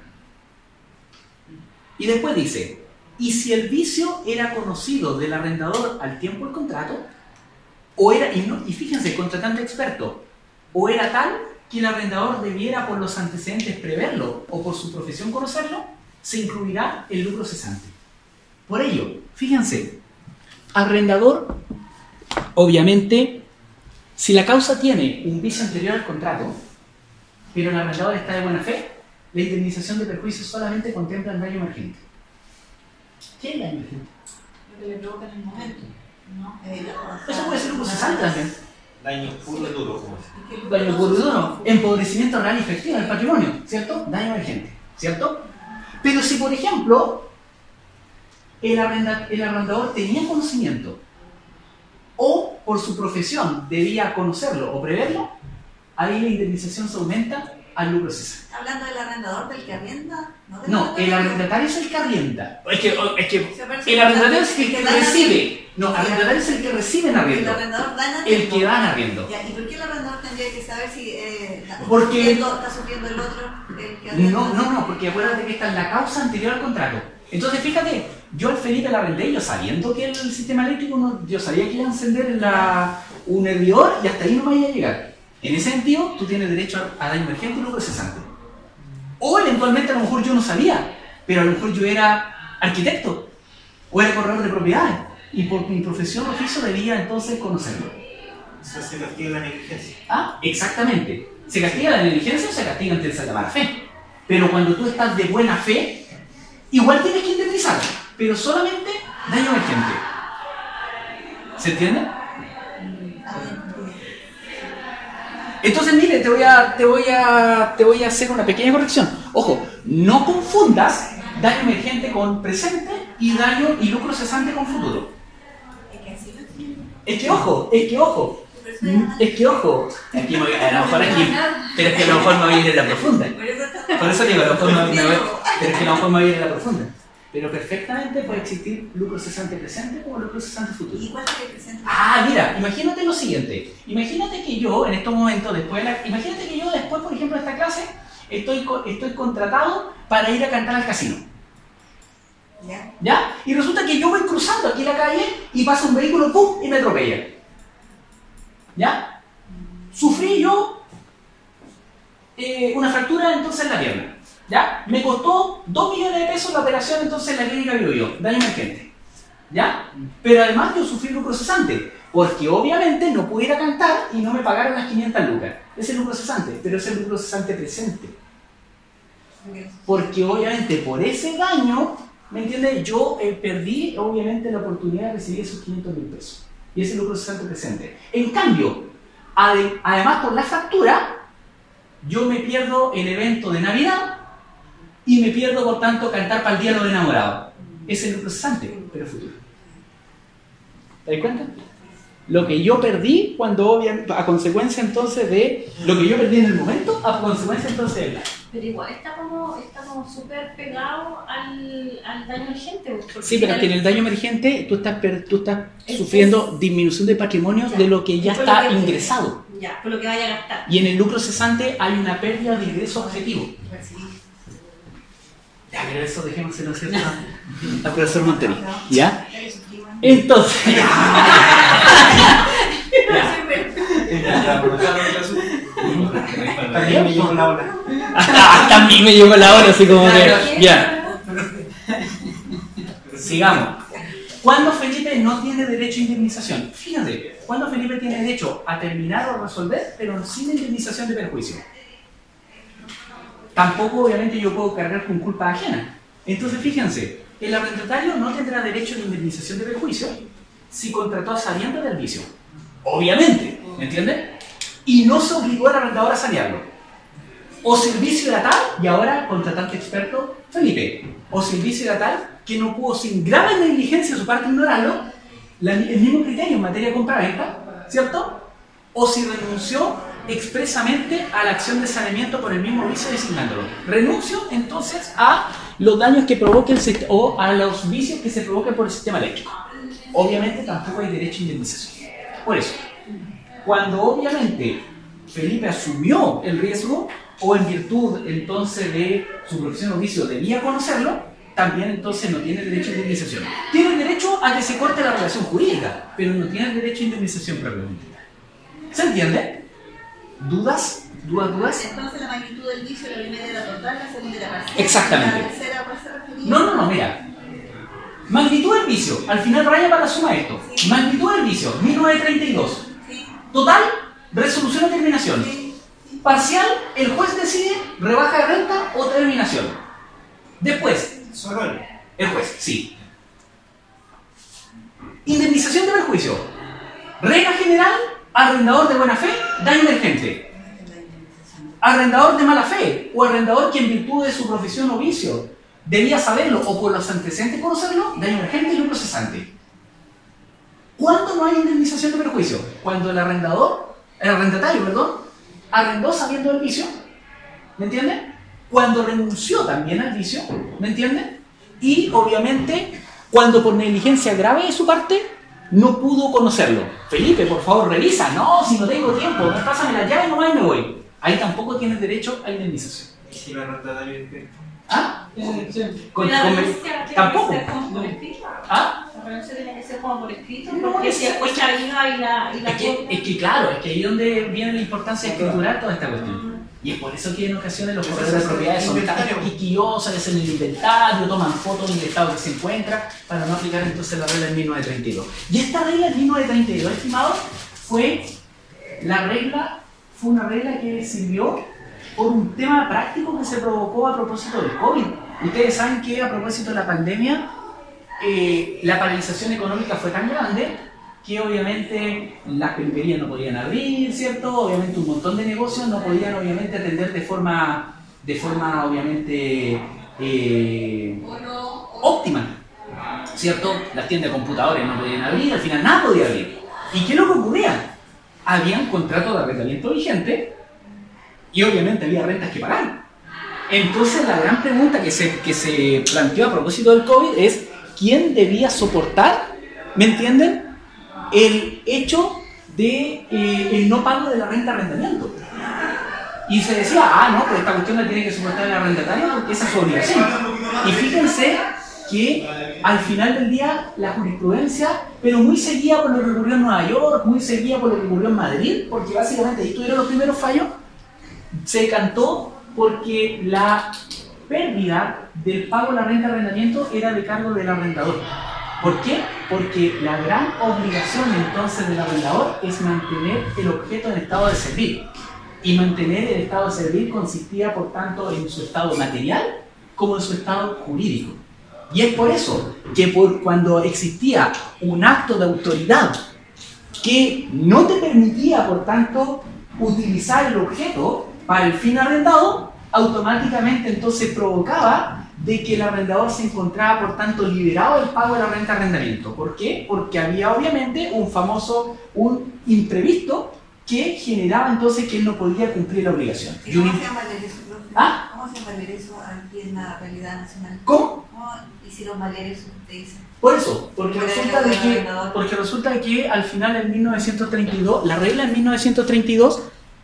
Y después dice, y si el vicio era conocido del arrendador al tiempo del contrato, o era, y fíjense, contratante experto, o era tal que el arrendador debiera por los antecedentes preverlo o por su profesión conocerlo, se incluirá el lucro cesante. Por ello, fíjense, arrendador, obviamente, si la causa tiene un vicio anterior al contrato, pero el arrendador está de buena fe, la indemnización de perjuicios solamente contempla el daño emergente. ¿Qué es el daño emergente? Lo que le provoca en el momento, ¿no? Eso puede ser lucro cesante también. Daño puro y duro, como es. Daño puro y duro, empobrecimiento real y efectivo del patrimonio, ¿cierto? Daño emergente, ¿cierto? Pero si, por ejemplo, el arrendador tenía conocimiento o por su profesión debía conocerlo o preverlo, ahí la indemnización se aumenta al lucro cesante. ¿Está hablando del arrendador del que arrienda? No, el arrendatario es el que arrienda. Es que el arrendatario es el que recibe. No, el arrendatario es el que recibe en arriendo. El arrendador da en arriendo. El que da en arriendo. ¿Y por qué el arrendador tendría que saber si Porque está sufriendo el otro? El que arrienda? No, porque acuérdate que esta es la causa anterior al contrato. Entonces, fíjate, yo al Felipe la arrendé, yo sabiendo que el sistema eléctrico, yo sabía que iba a encender un hervidor y hasta ahí no me iba a llegar. En ese sentido, tú tienes derecho a daño emergente y lucro cesante. O eventualmente a lo mejor yo no sabía, pero a lo mejor yo era arquitecto o era corredor de propiedades y por mi profesión o oficio debía entonces conocerlo. Eso se castiga la negligencia. Ah, exactamente. ¿Se castiga la negligencia o se castiga ante la mala fe? Pero cuando tú estás de buena fe, igual tienes que indemnizar, pero solamente daño emergente. ¿Se entiende? Entonces, mire, te voy a hacer una pequeña corrección. Ojo, no confundas daño emergente con presente y daño y lucro cesante con futuro. Es que ojo. Aquí a lo mejor aquí, pero es que a lo mejor me voy a ir a la profunda. Por eso digo, a lo mejor pero es que a lo mejor me voy a ir a la profunda. Pero perfectamente puede existir lucro cesante presente como lucro cesante futuro. ¿Y cuál es el presente? Ah, mira, imagínate lo siguiente. Imagínate que yo, en estos momentos, después, por ejemplo, de esta clase, estoy contratado para ir a cantar al casino. ¿Ya? Y resulta que yo voy cruzando aquí la calle y pasa un vehículo, ¡pum!, y me atropella. ¿Ya? Sufrí yo una fractura entonces en la pierna. ¿Ya? Me costó 2 millones de pesos la operación entonces en la clínica Bio, daño emergente. ¿Ya? Pero además yo sufrí lucro cesante, porque obviamente no pude ir a cantar y no me pagaron las 500 lucas. Ese es el lucro cesante, pero es el lucro cesante presente. Porque obviamente por ese daño, ¿me entiendes? Yo perdí obviamente la oportunidad de recibir esos 500.000 pesos. Y ese es el lucro cesante presente. En cambio, además por la fractura, yo me pierdo el evento de Navidad y me pierdo, por tanto, cantar para el día de los enamorados. Ese es el lucro cesante, pero futuro. ¿Te das cuenta? Lo que yo perdí a consecuencia entonces de lo que yo perdí en el momento, a consecuencia entonces de la. Pero igual está como súper pegado al daño emergente. Sí, pero es que en el daño emergente tú estás sufriendo disminución de patrimonio de lo que ya está ingresado. Ya, por lo que vaya a gastar. Y en el lucro cesante hay una pérdida de ingreso objetivo. Ya, pero eso dejémoselo hacer a profesor Montero. ¿Ya? Entonces. También me llegó la hora. También me llegó la hora, así como que. Ya. Sigamos. ¿Cuándo Felipe no tiene derecho a indemnización? Fíjate, ¿cuándo Felipe tiene derecho a terminar o resolver, pero sin indemnización de perjuicio? Tampoco, obviamente, yo puedo cargar con culpa ajena. Entonces, fíjense, el arrendatario no tendrá derecho a indemnización de perjuicio si contrató a sabiendas del vicio. Obviamente, ¿me entienden? Y no se obligó al arrendador a sanearlo. O si el vicio era tal, y ahora contratante experto, Felipe, o si el vicio era tal que no pudo sin grave negligencia de su parte ignorarlo, el mismo criterio en materia de compra-venta, ¿cierto? O si renunció expresamente a la acción de saneamiento por el mismo vicio designándolo. Renuncio entonces a los daños que provoque el sistema o a los vicios que se provoquen por el sistema eléctrico. Obviamente tampoco hay derecho a indemnización. Por eso, cuando obviamente Felipe asumió el riesgo o en virtud entonces de su profesión o vicio debía conocerlo, también entonces no tiene derecho a indemnización. Tiene derecho a que se corte la relación jurídica, pero no tiene derecho a indemnización propiamente. ¿Se entiende? ¿Dudas? ¿Dudas? Entonces la magnitud del vicio, la primera era total, la segunda era parcial. Exactamente. La tercera, ¿cuál se refería? No, mira. Magnitud del vicio, al final raya para la suma esto. Sí. Magnitud del vicio, 1932. Sí. Total, resolución o terminación. Sí. Parcial, el juez decide rebaja de renta o terminación. Después, Solo él. El juez, sí. Indemnización de perjuicio. Regla general, arrendador de buena fe, daño emergente. Arrendador de mala fe o arrendador que en virtud de su profesión o vicio debía saberlo o por los antecedentes conocerlo, daño emergente y lucro cesante. ¿Cuándo no hay indemnización de perjuicio? Cuando el arrendatario, arrendó sabiendo del vicio ¿me entienden? Cuando renunció también al vicio, ¿me entienden? Y obviamente, cuando por negligencia grave de su parte, no pudo conocerlo. Felipe, por favor, revisa. No, si no tengo tiempo, pásame la llave nomás y me voy. Ahí tampoco tienes derecho a indemnización. ¿Y si lo arrendatario es que? ¿Ah? Sí. La renuncia tiene tampoco. que ser como por escrito. ¿Ah? La renuncia tiene que ser como por escrito, No, porque es- si después la viva y la Es que claro, es que ahí es donde viene la importancia de escriturar toda esta cuestión. Y es por eso que en ocasiones los corredores de propiedades son tan quisquillosos, hacen el inventario, toman fotos del estado que se encuentra, para no aplicar entonces la regla del 1932. Y esta regla del 1932, estimados, fue una regla que sirvió por un tema práctico que se provocó a propósito del COVID. Ustedes saben que a propósito de la pandemia, la paralización económica fue tan grande que obviamente las peluquerías no podían abrir, ¿cierto? Obviamente un montón de negocios no podían obviamente atender de forma obviamente óptima, ¿cierto? Las tiendas de computadores no podían abrir, al final nada podía abrir. ¿Y qué es lo que ocurría? Habían contratos de arrendamiento vigente y obviamente había rentas que pagar. Entonces la gran pregunta que se planteó a propósito del COVID es ¿quién debía soportar, ¿me entienden?, el hecho de el no pago de la renta de arrendamiento? Y se decía, no, pues esta cuestión la tiene que soportar el arrendatario porque esa es su obligación. Y fíjense que al final del día la jurisprudencia, pero muy seguida por lo que ocurrió en Nueva York, muy seguida por lo que ocurrió en Madrid, porque básicamente ahí tuvieron los primeros fallos, se decantó porque la pérdida del pago de la renta de arrendamiento era de cargo del arrendador. ¿Por qué? Porque la gran obligación entonces del arrendador es mantener el objeto en estado de servir. Y mantener el estado de servir consistía, por tanto, en su estado material como en su estado jurídico. Y es por eso que cuando existía un acto de autoridad que no te permitía, por tanto, utilizar el objeto para el fin arrendado, automáticamente entonces provocaba de que el arrendador se encontraba, por tanto, liberado del pago de la renta de arrendamiento. ¿Por qué? Porque había obviamente un imprevisto que generaba entonces que él no podía cumplir la obligación. ¿Y cómo se llama valer eso, profe? ¿Ah? ¿Cómo se valer eso aquí en la realidad nacional? ¿Cómo? ¿Cómo hicieron valer eso, usted dice? Por eso, porque Pero resulta de que al final en 1932, la regla en 1932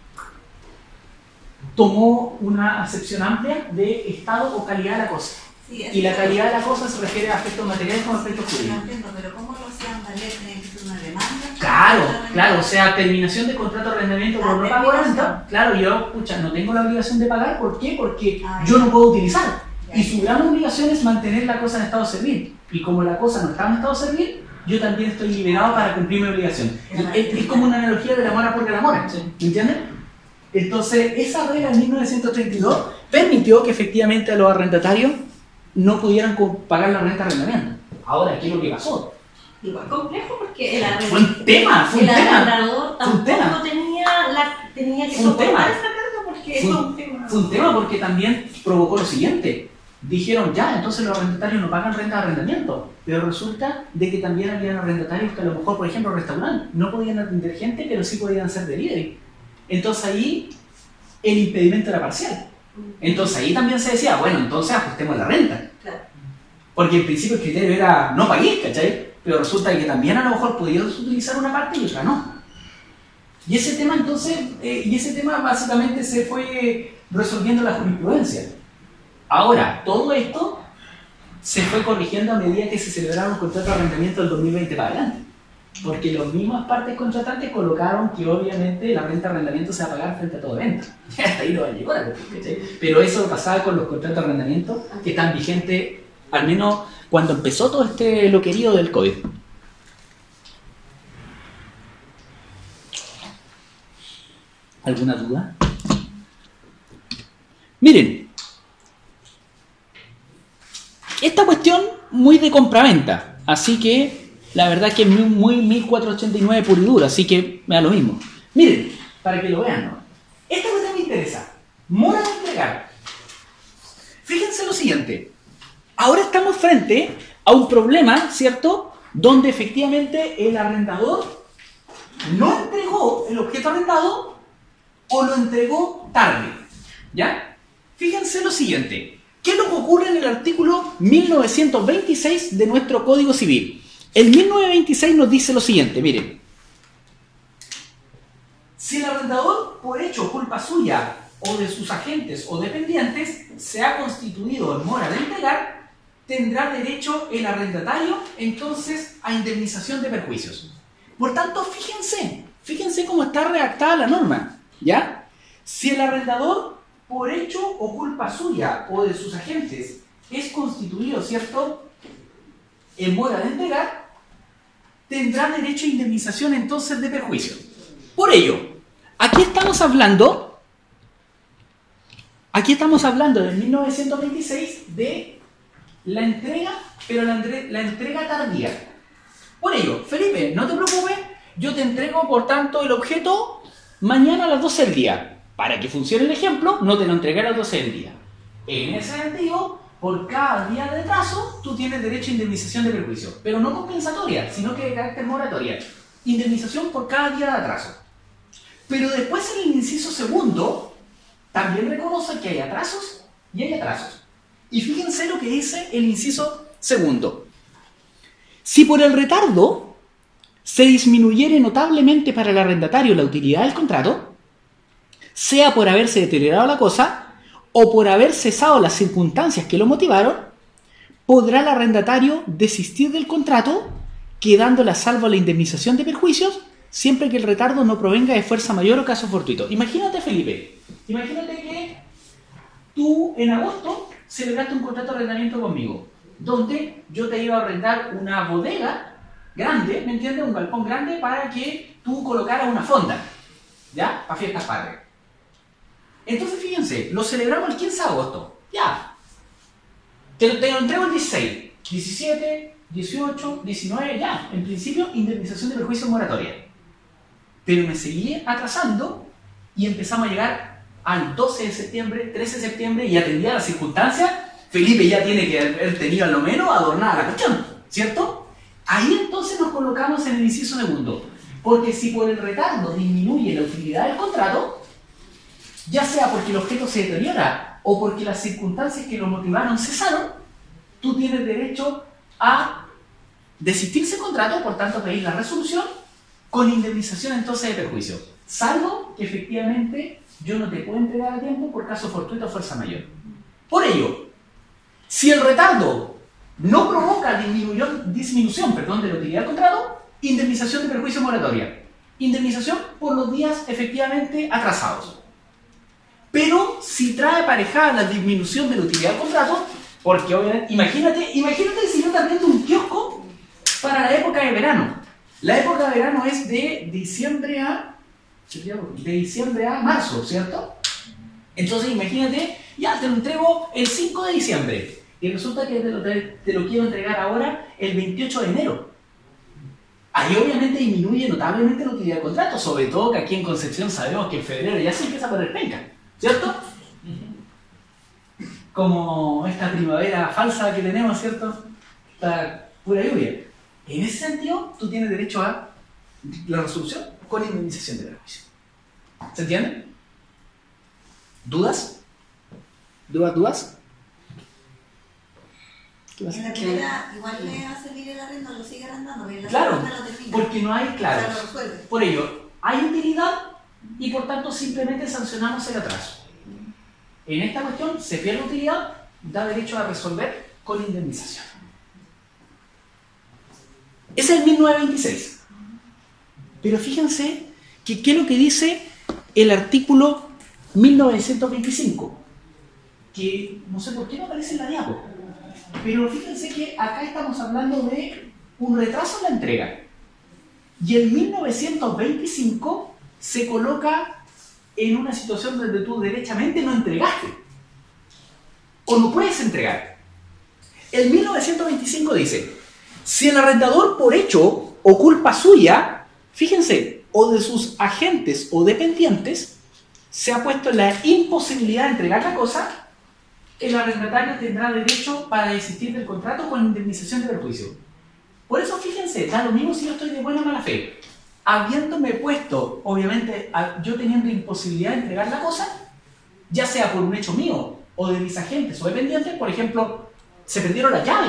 tomó una acepción amplia de estado o calidad de la cosa. Sí, Y la calidad de la cosa se refiere a aspectos materiales como aspectos No jurídicos. entiendo, pero ¿cómo lo hacían valer? ¿Tenía que ser una demanda? Claro, o sea, terminación de contrato de arrendamiento por no pago de renta. Claro, yo, no tengo la obligación de pagar, ¿por qué? Porque yo no puedo utilizar. Y su gran obligación es mantener la cosa en estado de servir. Y como la cosa no está en estado de servir, yo también estoy liberado para cumplir mi obligación. Es como una analogía del amor a porque el amor, ¿me entienden? Entonces, esa regla en 1932 permitió que efectivamente a los arrendatarios no pudieran pagar la renta de arrendamiento. Ahora, ¿qué es lo que pasó? Igual complejo porque el Fue un tema, arrendador tampoco tema. tenía que Fue un soportar tema. esa carga porque Fue fue un tema. un tema porque también provocó lo siguiente. Dijeron, ya, entonces los arrendatarios no pagan renta de arrendamiento. Pero resulta de que también habían arrendatarios que a lo mejor, por ejemplo, restaurantes, no podían atender gente, pero sí podían hacer delivery. Entonces ahí el impedimento era parcial. Entonces ahí también se decía, bueno, entonces ajustemos la renta. Claro. Porque en principio el criterio era no pagué, ¿cachai? Pero resulta que también a lo mejor podías utilizar una parte y otra no. Y ese tema entonces, básicamente se fue resolviendo la jurisprudencia. Ahora, todo esto se fue corrigiendo a medida que se celebraron los contratos de arrendamiento del 2020 para adelante. Porque las mismas partes contratantes colocaron que obviamente la renta de arrendamiento se va a pagar frente a todo evento. Hasta ahí no va a llegar, ¿cachai? Pero eso pasaba con los contratos de arrendamiento que están vigentes, al menos cuando empezó todo este loquerío del COVID. ¿Alguna duda? Miren, esta cuestión muy de compraventa, así que la verdad que es muy 1489 puro y duro, así que me da lo mismo. Miren, para que lo vean, ¿no? Esta cuestión me interesa. Mora de entregar. Fíjense lo siguiente. Ahora estamos frente a un problema, ¿cierto? Donde efectivamente el arrendador no entregó el objeto arrendado o lo entregó tarde, ¿ya? fíjense lo siguiente. ¿Qué es lo que ocurre en el artículo 1926 de nuestro Código Civil? El 1926 nos dice lo siguiente, miren. Si el arrendador, por hecho o culpa suya, o de sus agentes o dependientes, se ha constituido en mora de entregar, tendrá derecho el arrendatario, entonces, a indemnización de perjuicios. Por tanto, fíjense cómo está redactada la norma, ¿ya? Si el arrendador, por hecho o culpa suya o de sus agentes, es constituido, ¿cierto?, en mora de entregar, tendrá derecho a indemnización entonces de perjuicios. Por ello, aquí estamos hablando del 1926 de la entrega, pero la entrega tardía. Por ello, Felipe, no te preocupes, yo te entrego, por tanto, el objeto mañana a las 12 del día. Para que funcione el ejemplo, no te lo entregué a las 12 del día. En ese sentido, por cada día de retraso, tú tienes derecho a indemnización de perjuicio. Pero no compensatoria, sino que de carácter moratoria. Indemnización por cada día de atraso. Pero después, en el inciso segundo, también reconoce que hay atrasos y hay atrasos. Y fíjense lo que dice el inciso segundo. Si por el retardo se disminuyere notablemente para el arrendatario la utilidad del contrato, sea por haberse deteriorado la cosa o por haber cesado las circunstancias que lo motivaron, podrá el arrendatario desistir del contrato, quedándola a salvo la indemnización de perjuicios, siempre que el retardo no provenga de fuerza mayor o caso fortuito. Imagínate, Felipe, imagínate que tú en agosto celebraste un contrato de arrendamiento conmigo, donde yo te iba a arrendar una bodega grande, ¿me entiendes? Un galpón grande para que tú colocaras una fonda, ¿ya? Para fiestas patrias. Entonces, fíjense, lo celebramos el 15 de agosto, ya. Te lo entrego el 16, 17, 18, 19, ya. En principio, indemnización de perjuicio moratoria. Pero me seguí atrasando y empezamos a llegar al 12 de septiembre, 13 de septiembre y atendía las circunstancias. Felipe ya tiene que haber tenido a lo menos adornada la cuestión, ¿cierto? Ahí entonces nos colocamos en el inciso segundo. Porque si por el retardo disminuye la utilidad del contrato, ya sea porque el objeto se deteriora o porque las circunstancias que lo motivaron cesaron, tú tienes derecho a desistirse del contrato, por tanto pedir la resolución con indemnización entonces de perjuicio, salvo que efectivamente yo no te puedo entregar a tiempo por caso fortuito o fuerza mayor. Por ello, si el retardo no provoca disminución de la utilidad del contrato, indemnización de perjuicio moratoria, indemnización por los días efectivamente atrasados. Pero si trae aparejada la disminución de la utilidad del contrato, porque obviamente, imagínate si yo te arriendo un kiosco para la época de verano. La época de verano es de diciembre a marzo, ¿cierto? Entonces imagínate, ya te lo entrego el 5 de diciembre y resulta que te lo quiero entregar ahora el 28 de enero. Ahí obviamente disminuye notablemente la utilidad del contrato, sobre todo que aquí en Concepción sabemos que en febrero ya se empieza a poner penca, ¿cierto? Como esta primavera falsa que tenemos, ¿cierto? Está pura lluvia. En ese sentido, tú tienes derecho a la resolución con indemnización de perjuicio. ¿Se entiende? ¿Dudas? ¿Dudas? En la primera, igual le va a servir el arrendo, lo sigue arrendando, pero claro, lo termina. porque no hay, claro. O sea, lo resuelve. Por ello, hay utilidad y por tanto simplemente sancionamos el atraso. En esta cuestión se pierde utilidad, da derecho a resolver con indemnización. Ese es el 1926. Pero fíjense que qué es lo que dice el artículo 1925. Que no sé por qué no aparece en la diapo. Pero fíjense que acá estamos hablando de un retraso en la entrega. Y el 1925 se coloca en una situación donde tú derechamente no entregaste. O no puedes entregar. El 1925 dice, si el arrendador por hecho o culpa suya, fíjense, o de sus agentes o dependientes, se ha puesto en la imposibilidad de entregar la cosa, el arrendatario tendrá derecho para desistir del contrato con indemnización de perjuicio. Por eso, fíjense, da lo mismo si yo estoy de buena o mala fe. Habiéndome puesto, obviamente, yo teniendo imposibilidad de entregar la cosa, ya sea por un hecho mío o de mis agentes o dependientes, por ejemplo, se perdieron las llaves.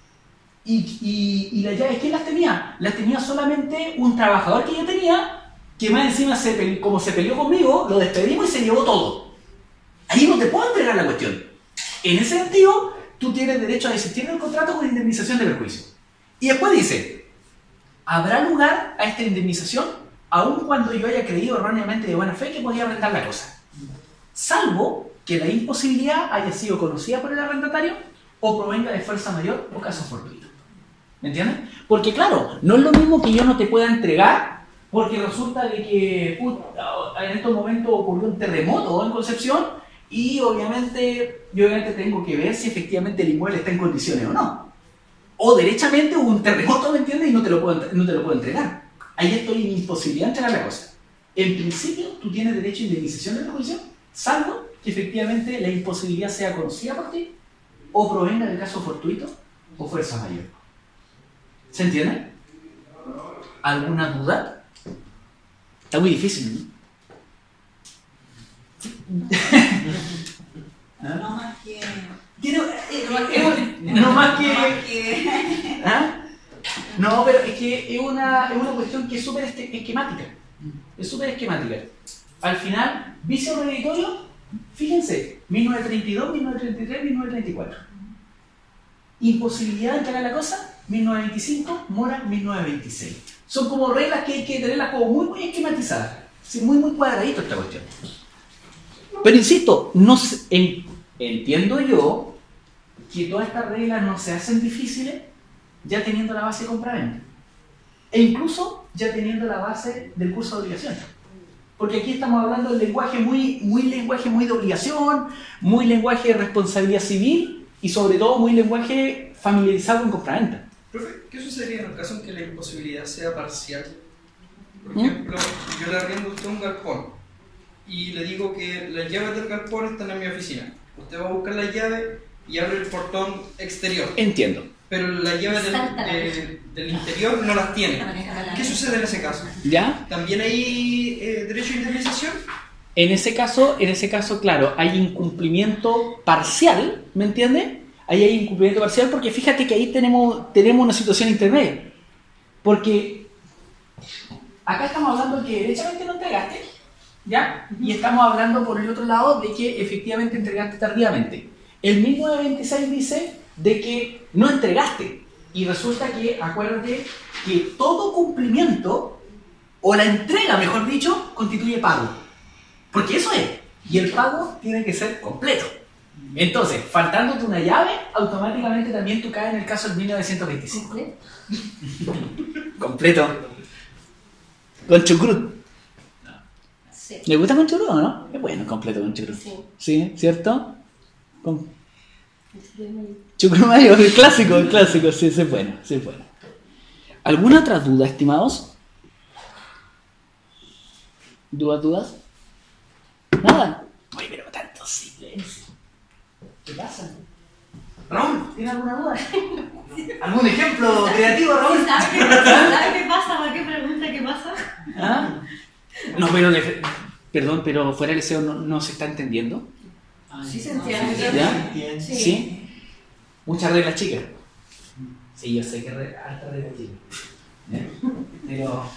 Y las llaves, ¿quién las tenía? Las tenía solamente un trabajador que yo tenía, que más encima, como se peleó conmigo, lo despedimos y se llevó todo. Ahí no te puedo entregar la cuestión. En ese sentido, tú tienes derecho a desistir del contrato con indemnización de perjuicio. Y después dice, habrá lugar a esta indemnización aun cuando yo haya creído erróneamente de buena fe que podía arrendar la cosa, salvo que la imposibilidad haya sido conocida por el arrendatario o provenga de fuerza mayor o caso fortuito. ¿Me entiendes? Porque claro, no es lo mismo que yo no te pueda entregar porque resulta de que en estos momentos ocurrió un terremoto en Concepción y obviamente tengo que ver si efectivamente el inmueble está en condiciones o no. O derechamente hubo un terremoto, ¿me entiendes? Y no te lo puedo entregar. Ahí estoy en imposibilidad de entregar la cosa. En principio, tú tienes derecho a indemnización de perjuicio, salvo que efectivamente la imposibilidad sea conocida por ti o provenga de caso fortuito o fuerza mayor. ¿Se entiende? ¿Alguna duda? Está muy difícil, ¿no? No más que... No más que... ¿Ah? No, pero es que es una cuestión que es súper esquemática. Es súper esquemática. Al final, vicio reditorio, fíjense, 1932, 1933, 1934. Imposibilidad de entregar la cosa, 1925, mora 1926. Son como reglas que hay que tenerlas como muy esquematizadas. Sí, muy cuadradito esta cuestión. Pero insisto, entiendo yo que todas estas reglas no se hacen difíciles ya teniendo la base de compraventa. E incluso ya teniendo la base del curso de obligaciones. Porque aquí estamos hablando del lenguaje lenguaje muy de obligación, muy lenguaje de responsabilidad civil y sobre todo muy lenguaje familiarizado con compraventa. Profe, ¿qué sucedería en el caso en que la imposibilidad sea parcial? Por ejemplo, yo le arriendo a usted un galpón y le digo que las llaves del galpón están en mi oficina. Usted va a buscar las llaves y abre el portón exterior. Entiendo. Pero las llaves del interior no las tiene. ¿Qué sucede en ese caso? ¿Ya? ¿También hay derecho a indemnización? En ese caso, claro, hay incumplimiento parcial, ¿me entiendes? Ahí hay incumplimiento parcial porque fíjate que ahí tenemos una situación intermedia. Porque acá estamos hablando de que derechamente no entregaste, ¿ya? Y estamos hablando por el otro lado de que efectivamente entregaste tardíamente. El 1926 dice de que no entregaste. Y resulta que, acuérdate, que todo cumplimiento, o la entrega, mejor dicho, constituye pago. Porque eso es. Y el pago tiene que ser completo. Entonces, faltándote una llave, automáticamente también tú caes en el caso del 1925. Completo. Con chucrut. Sí. ¿Le gusta con chucrut o no? Es bueno, completo con chucrut. Sí. ¿Sí? ¿Cierto? Chucrut mayo, el clásico, sí, es bueno, sí, es bueno. ¿Alguna otra duda, estimados? ¿Dudas? ¿Nada? Oye, pero tanto silencio. ¿Qué pasa? Raúl, ¿tiene alguna duda? ¿Algún ejemplo creativo, Raúl? ¿Sabes qué pasa? ¿Por qué pregunta qué pasa? ¿Ah? No, pero perdón, pero fuera del liceo no se está entendiendo. Sí se entiende. ¿Ya? Sí. ¿Sí? Muchas reglas chicas. Sí, yo sé que harta reglas chicas. ¿Ya? Pero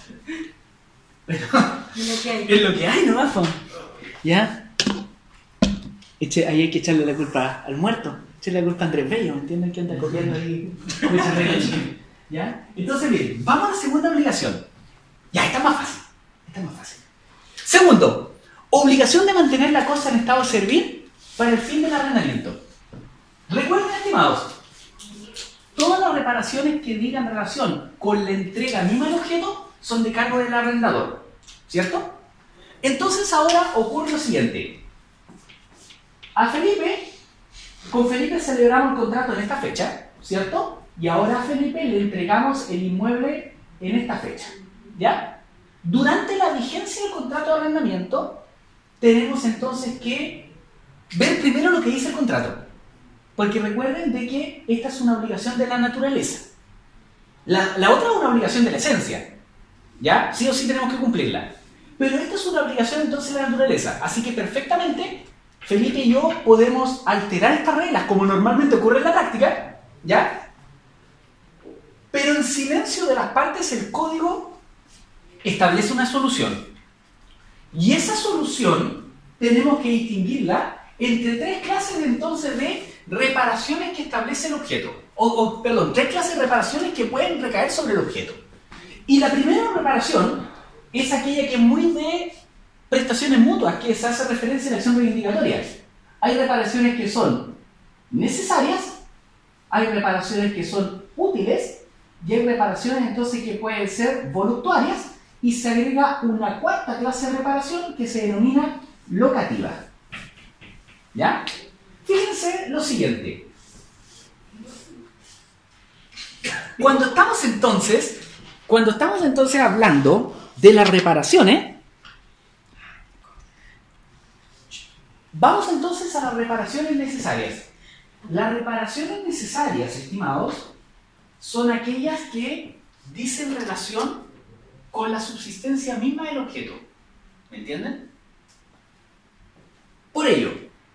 es lo que hay, ¿no, Bafo? ¿Ya? Ahí hay que echarle la culpa al muerto. Echarle la culpa a Andrés Bello, ¿me entienden? Que anda copiando ahí muchas reglas chicas. ¿Ya? Entonces, miren, vamos a la segunda obligación. Ya, está más fácil. Segundo, obligación de mantener la cosa en estado de servir para el fin del arrendamiento. Recuerden, estimados, todas las reparaciones que digan relación con la entrega misma del objeto son de cargo del arrendador, ¿cierto? Entonces ahora ocurre lo siguiente. Con Felipe celebramos el contrato en esta fecha, ¿cierto? Y ahora a Felipe le entregamos el inmueble en esta fecha, ¿ya? Durante la vigencia del contrato de arrendamiento, tenemos entonces que ver primero lo que dice el contrato. Porque recuerden de que esta es una obligación de la naturaleza. La otra es una obligación de la esencia. ¿Ya? Sí o sí tenemos que cumplirla. Pero esta es una obligación entonces de la naturaleza. Así que perfectamente Felipe y yo podemos alterar estas reglas como normalmente ocurre en la práctica, ¿ya? Pero en silencio de las partes el código establece una solución. Y esa solución tenemos que distinguirla entre tres clases entonces de reparaciones que establece el objeto. Perdón, tres clases de reparaciones que pueden recaer sobre el objeto. Y la primera reparación es aquella que es muy de prestaciones mutuas, que se hace referencia a la acción reivindicatoria. Hay reparaciones que son necesarias, hay reparaciones que son útiles, y hay reparaciones entonces que pueden ser voluntorias, y se agrega una cuarta clase de reparación que se denomina locativa. ¿Ya? Fíjense lo siguiente. Cuando estamos entonces hablando de las reparaciones, vamos entonces a las reparaciones necesarias. Las reparaciones necesarias, estimados, son aquellas que dicen relación con la subsistencia misma del objeto. ¿Me entienden? Por ello,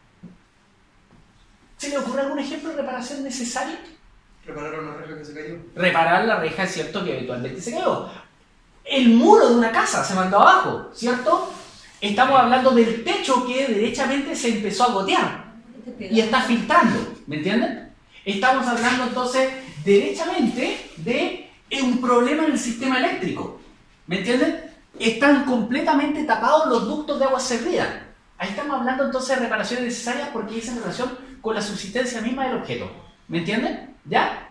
¿se le ocurre algún ejemplo de reparación necesaria? Reparar una reja que se cayó. Reparar la reja, es cierto, que habitualmente se cayó. El muro de una casa se mandó abajo, ¿cierto? Estamos hablando del techo que derechamente se empezó a gotear y está filtrando, ¿me entienden? Estamos hablando entonces derechamente de un problema en el sistema eléctrico, ¿me entienden? Están completamente tapados los ductos de agua servida. Ahí estamos hablando entonces de reparaciones necesarias porque es en relación con la subsistencia misma del objeto, ¿me entienden? ¿Ya?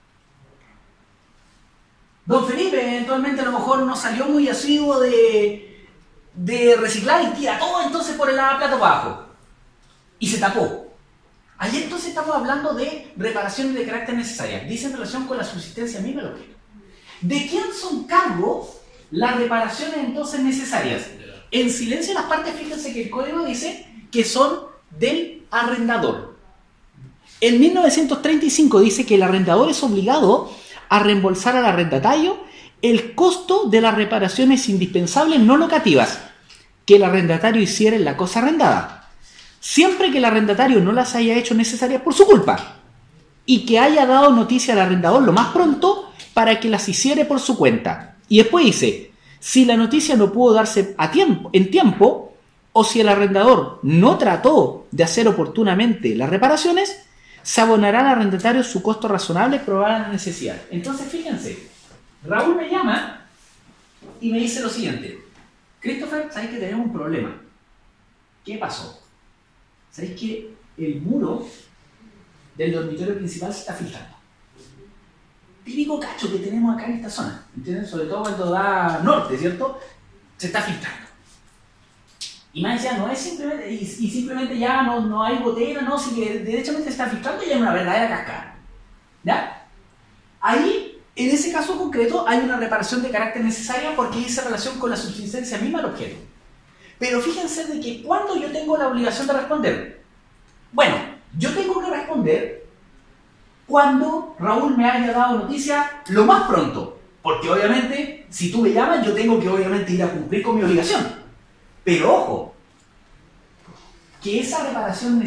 Don Felipe eventualmente a lo mejor no salió muy asiduo de reciclar y tira todo entonces por el lavaplatos abajo y se tapó. Ahí entonces estamos hablando de reparaciones de carácter necesarias, dice en relación con la subsistencia misma del objeto. ¿De quién son cargo las reparaciones entonces necesarias? En silencio las partes, fíjense que el código dice que son del arrendador. En 1935 dice que el arrendador es obligado a reembolsar al arrendatario el costo de las reparaciones indispensables no locativas que el arrendatario hiciera en la cosa arrendada, siempre que el arrendatario no las haya hecho necesarias por su culpa y que haya dado noticia al arrendador lo más pronto para que las hiciere por su cuenta. Y después dice, si la noticia no pudo darse en tiempo o si el arrendador no trató de hacer oportunamente las reparaciones, se abonará al arrendatario su costo razonable probada la necesidad. Entonces, fíjense, Raúl me llama y me dice lo siguiente: Christopher, ¿sabes que tenemos un problema? ¿Qué pasó? ¿Sabes que el muro del dormitorio principal se está filtrando? Típico cacho que tenemos acá en esta zona, ¿entienden? Sobre todo cuando da norte, ¿cierto? Se está filtrando. Y más allá, no es simplemente, y simplemente ya no hay gotera, no, sino que derechamente se está filtrando y hay una verdadera cascada. ¿Ya? Ahí, en ese caso concreto, hay una reparación de carácter necesaria porque dice relación con la subsistencia misma del objeto. Pero fíjense de que cuando yo tengo la obligación de responder. Bueno, yo tengo que responder cuando Raúl me haya dado noticia lo más pronto. Porque obviamente, si tú me llamas, yo tengo que obviamente ir a cumplir con mi obligación. Pero ojo, que esa reparación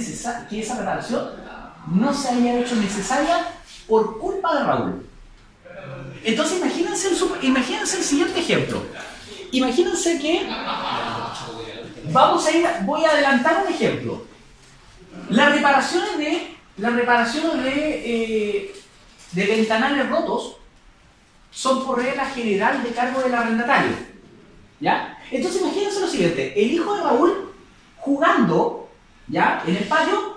no se haya hecho necesaria por culpa de Raúl. Entonces imagínense el siguiente ejemplo. Imagínense que voy a adelantar un ejemplo. Las reparaciones de ventanales rotos son por regla general de cargo del arrendatario. ¿Ya? Entonces imagínense lo siguiente: el hijo de Raúl jugando, ¿ya?, en el patio,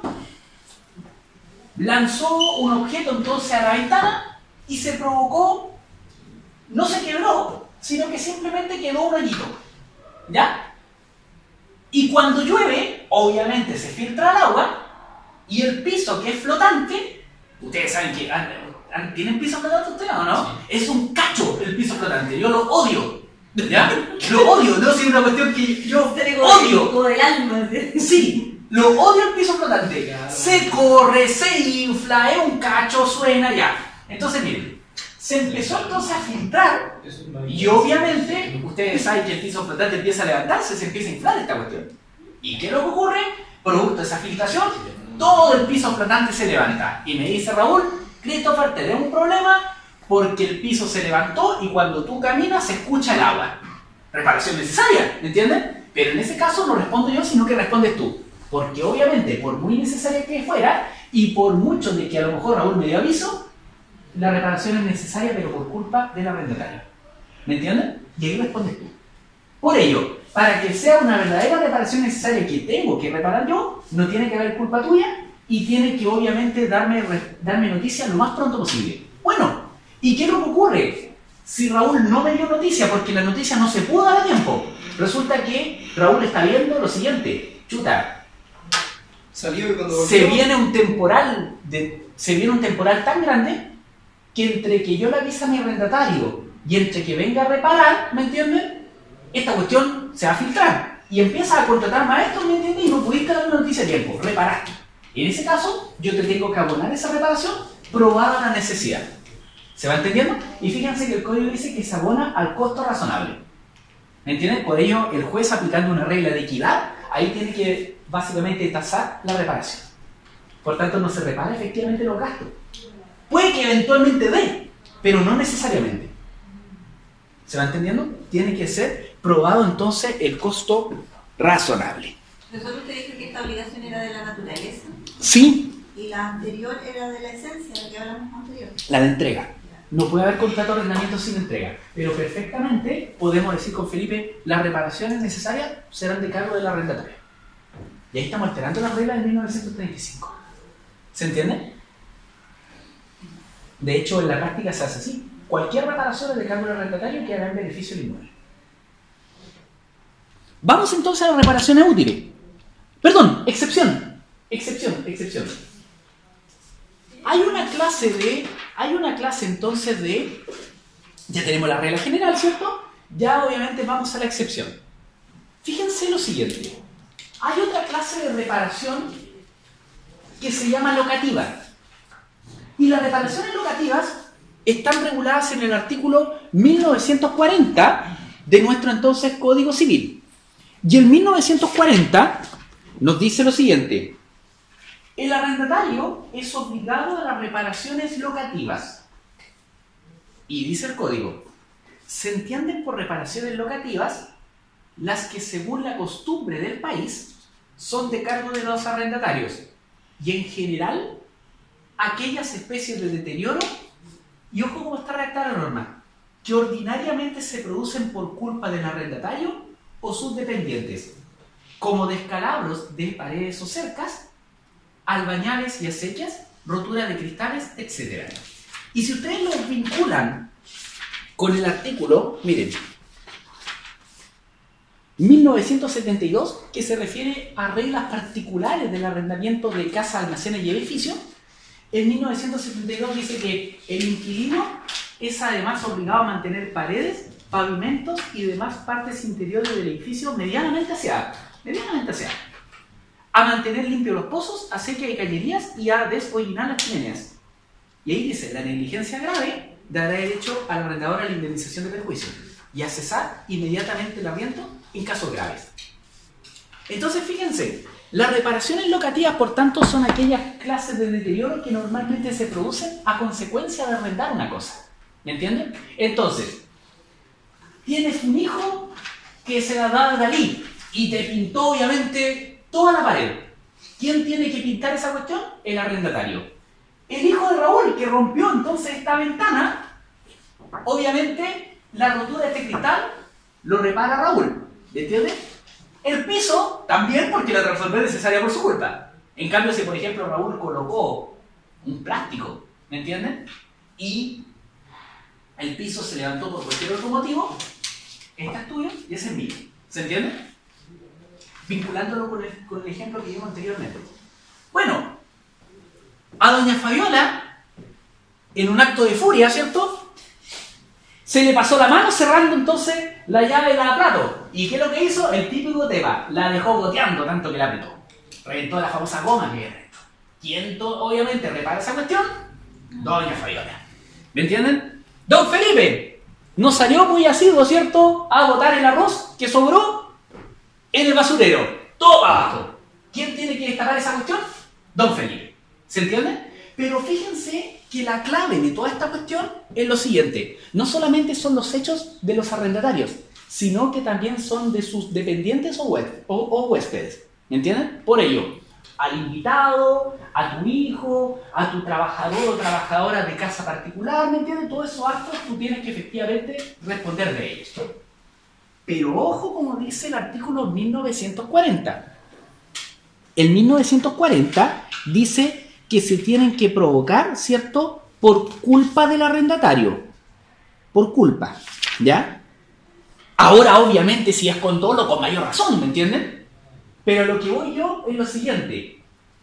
lanzó un objeto entonces a la ventana y se provocó, no se quebró, sino que simplemente quedó un hoyito, ¿ya? Y cuando llueve, obviamente se filtra el agua y el piso que es flotante, ustedes saben que ¿tienen piso flotante ustedes o no? Sí. Es un cacho el piso flotante, yo lo odio. ¿Ya? Lo odio, no es una cuestión que yo odio. Como del alma. Sí, lo odio el piso flotante. Se corre, se infla, es un cacho, suena, ya. Entonces, miren, se empezó entonces a filtrar y obviamente, ustedes saben que el piso flotante empieza a levantarse, se empieza a inflar esta cuestión. ¿Y qué es lo que ocurre? Producto de esa filtración, todo el piso flotante se levanta. Y me dice Raúl, Christopher, tenemos un problema porque el piso se levantó y cuando tú caminas se escucha el agua. Reparación necesaria, ¿me entiendes? Pero en ese caso no respondo yo, sino que respondes tú. Porque obviamente, por muy necesaria que fuera, y por mucho de que a lo mejor Raúl me dio aviso, la reparación es necesaria, pero por culpa del arrendatario. ¿Me entiendes? Y ahí respondes tú. Por ello, para que sea una verdadera reparación necesaria que tengo que reparar yo, no tiene que haber culpa tuya y tiene que obviamente darme noticia lo más pronto posible. Bueno, ¿y qué es lo que ocurre? Si Raúl no me dio noticia, porque la noticia no se pudo dar a tiempo, resulta que Raúl está viendo lo siguiente. Chuta, Salió y cuando se volvió, viene un temporal tan grande que entre que yo le avise a mi arrendatario y entre que venga a reparar, ¿me entienden? Esta cuestión se va a filtrar y empieza a contratar maestros, ¿me entiendes? Y no pudiste dar una noticia a tiempo, reparaste. Y en ese caso, yo te tengo que abonar esa reparación probada la necesidad. ¿Se va entendiendo? Y fíjense que el código dice que se abona al costo razonable. ¿Me entienden? Por ello, el juez, aplicando una regla de equidad, ahí tiene que básicamente tasar la reparación. Por tanto, no se repara efectivamente los gastos. Puede que eventualmente dé, pero no necesariamente. ¿Se va entendiendo? Tiene que ser probado entonces el costo razonable. Nosotros usted dijo que esta obligación era de la naturaleza Sí, y la anterior era de la esencia, de la que hablamos anterior. la de entrega. No puede haber contrato de arrendamiento sin entrega, pero perfectamente podemos decir con Felipe, las reparaciones necesarias serán de cargo del arrendatario. Y ahí estamos alterando las reglas de 1935. ¿Se entiende? De hecho, en la práctica se hace así. Cualquier reparación es de cargo del arrendatario que haga en beneficio del inmueble. Vamos entonces a las reparaciones útiles. Perdón, excepción. Hay una clase entonces de... Ya tenemos la regla general, ¿cierto? Ya obviamente vamos a la excepción. Fíjense lo siguiente. Hay otra clase de reparación que se llama locativa. Y las reparaciones locativas están reguladas en el artículo 1940 de nuestro entonces Código Civil. Y el 1940 nos dice lo siguiente. El arrendatario es obligado a las reparaciones locativas. Y dice el código, se entienden por reparaciones locativas las que según la costumbre del país son de cargo de los arrendatarios y en general aquellas especies de deterioro, y ojo cómo está redactada la norma, que ordinariamente se producen por culpa del arrendatario o sus dependientes, como descalabros de paredes o cercas, albañales y acequias, rotura de cristales, etc. Y si ustedes lo vinculan con el artículo, miren, 1972, que se refiere a reglas particulares del arrendamiento de casas, almacenes y edificios, en 1972 dice que el inquilino es además obligado a mantener paredes, pavimentos y demás partes interiores del edificio medianamente aseadas, a mantener limpios los pozos, acequias y cañerías y a deshollinar las chimeneas. Y ahí dice, la negligencia grave dará derecho al arrendador a la indemnización de perjuicio y a cesar inmediatamente el arriendo en casos graves. Entonces, fíjense, las reparaciones locativas, por tanto, son aquellas clases de deterioro que normalmente se producen a consecuencia de arrendar una cosa. ¿Me entienden? Entonces, tienes un hijo que se la da a Dalí y te pintó, obviamente, toda la pared. ¿Quién tiene que pintar esa cuestión? El arrendatario. El hijo de Raúl, que rompió entonces esta ventana, obviamente, la rotura de este cristal lo repara Raúl. ¿Me entiendes? El piso también, porque la transformación es necesaria por su culpa. En cambio, si por ejemplo Raúl colocó un plástico, ¿me entienden? Y el piso se levantó por cualquier otro motivo, este es tuyo y ese es mío. ¿Se entiende? Vinculándolo con el ejemplo que dimos anteriormente. Bueno, a doña Fabiola, en un acto de furia, ¿cierto?, se le pasó la mano cerrando entonces la llave de la plato. ¿Y qué es lo que hizo? El típico tema. La dejó goteando tanto que la apretó. Reventó la famosa goma que reventó. ¿Quién obviamente repara esa cuestión? Doña Fabiola. ¿Me entienden? Don Felipe no salió muy asiduo, ¿cierto?, a botar el arroz que sobró en el basurero. Todo para abajo. ¿Quién tiene que destapar esa cuestión? Don Felipe. ¿Se entiende? Pero fíjense que la clave de toda esta cuestión es lo siguiente. No solamente son los hechos de los arrendatarios, sino que también son de sus dependientes o huéspedes. ¿Me entienden? Por ello, al invitado, a tu hijo, a tu trabajador o trabajadora de casa particular, ¿me entiendes? Todos esos actos tú tienes que efectivamente responder de ellos. Pero ojo, como dice el artículo 1940. El 1940 dice que se tienen que provocar, ¿cierto?, por culpa del arrendatario. Por culpa, ¿ya? Ahora, obviamente, si es con dolo, con mayor razón, ¿me entienden? Pero lo que voy yo es lo siguiente.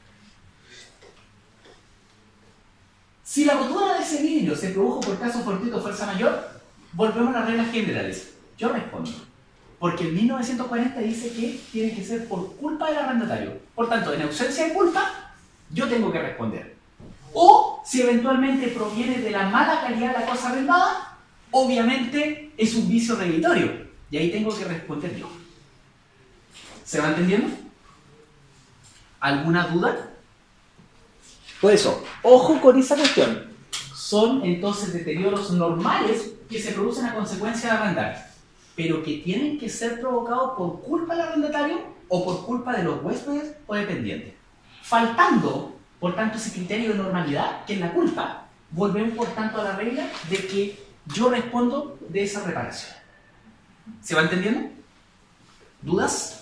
Si la rotura de ese vidrio se produjo por caso fortuito o fuerza mayor, volvemos a las reglas generales. Yo respondo. Porque el 1940 dice que tiene que ser por culpa del arrendatario. Por tanto, en ausencia de culpa, yo tengo que responder. O, si eventualmente proviene de la mala calidad de la cosa arrendada, obviamente es un vicio reditorio. Y ahí tengo que responder yo. ¿Se va entendiendo? ¿Alguna duda? Por eso, ojo con esa cuestión. Son entonces deterioros normales que se producen a consecuencia de arrendar, pero que tienen que ser provocados por culpa del arrendatario o por culpa de los huéspedes o dependientes. Faltando, por tanto, ese criterio de normalidad, que es la culpa, volvemos, por tanto, a la regla de que yo respondo de esa reparación. ¿Se va entendiendo? ¿Dudas?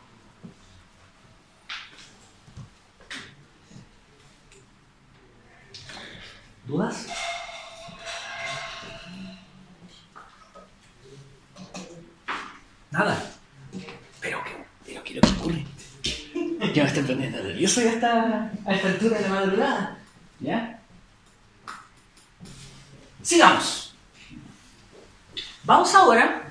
¿Dudas? Nada. Pero ¿qué es lo que ocurre? Ya me estoy poniendo nervioso ya a esta altura de la madrugada. ¿Ya? Sigamos. Vamos ahora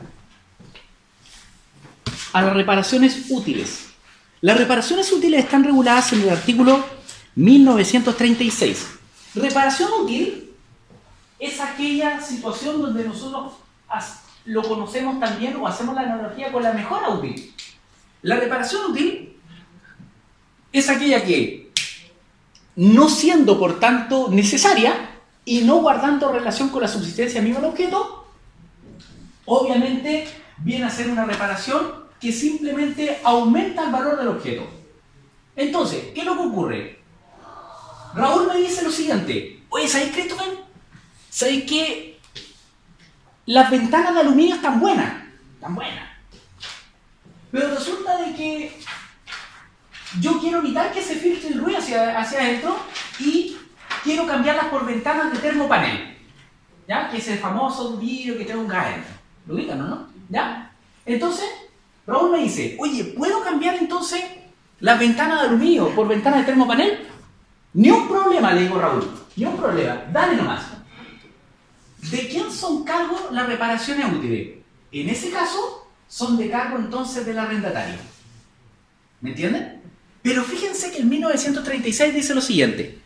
a las reparaciones útiles. Las reparaciones útiles están reguladas en el artículo 1936. Reparación útil es aquella situación donde nosotros lo conocemos también o hacemos la analogía con la mejora útil. La reparación útil es aquella que, no siendo por tanto necesaria y no guardando relación con la subsistencia misma del objeto, obviamente viene a ser una reparación que simplemente aumenta el valor del objeto. Entonces, ¿qué es lo que ocurre? Raúl me dice lo siguiente: oye, ¿sabéis, Christopher? ¿Sabéis que las ventanas de aluminio están buenas? Están buenas. Pero resulta de que yo quiero evitar que se filtre el ruido hacia adentro y quiero cambiarlas por ventanas de termopanel. ¿Ya? Que es el famoso vidrio que tiene un gas adentro. ¿Lo ubican, no? ¿Ya? Entonces, Raúl me dice: oye, ¿puedo cambiar entonces las ventanas de aluminio por ventanas de termopanel? Ni un problema, le digo a Raúl. Ni un problema. Dale nomás. ¿De quién son cargo las reparaciones útiles? En ese caso, son de cargo entonces del arrendatario. ¿Me entienden? Pero fíjense que el 1936 dice lo siguiente: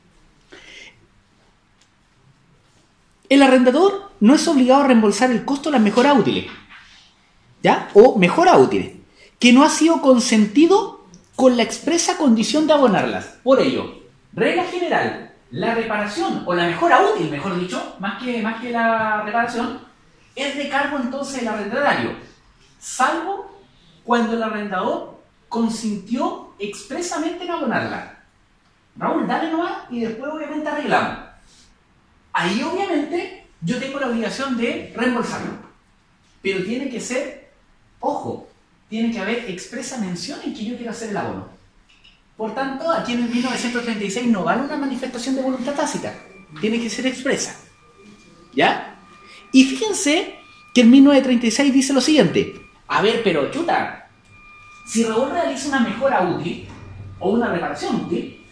el arrendador no es obligado a reembolsar el costo de las mejoras útiles, ¿ya? O mejoras útiles, que no ha sido consentido con la expresa condición de abonarlas. Por ello, regla general, la reparación o la mejora útil, mejor dicho, más que la reparación, es de cargo entonces del arrendatario, salvo cuando el arrendador consintió expresamente en abonarla. Raúl, dale nomás y después obviamente arreglamos. Ahí obviamente yo tengo la obligación de reembolsarlo. Pero tiene que ser, ojo, tiene que haber expresa mención en que yo quiero hacer el abono. Por tanto, aquí en el 1936 no vale una manifestación de voluntad tácita. Tiene que ser expresa. ¿Ya? Y fíjense que el 1936 dice lo siguiente: a ver, pero chuta, si Raúl realiza una mejora útil o una reparación útil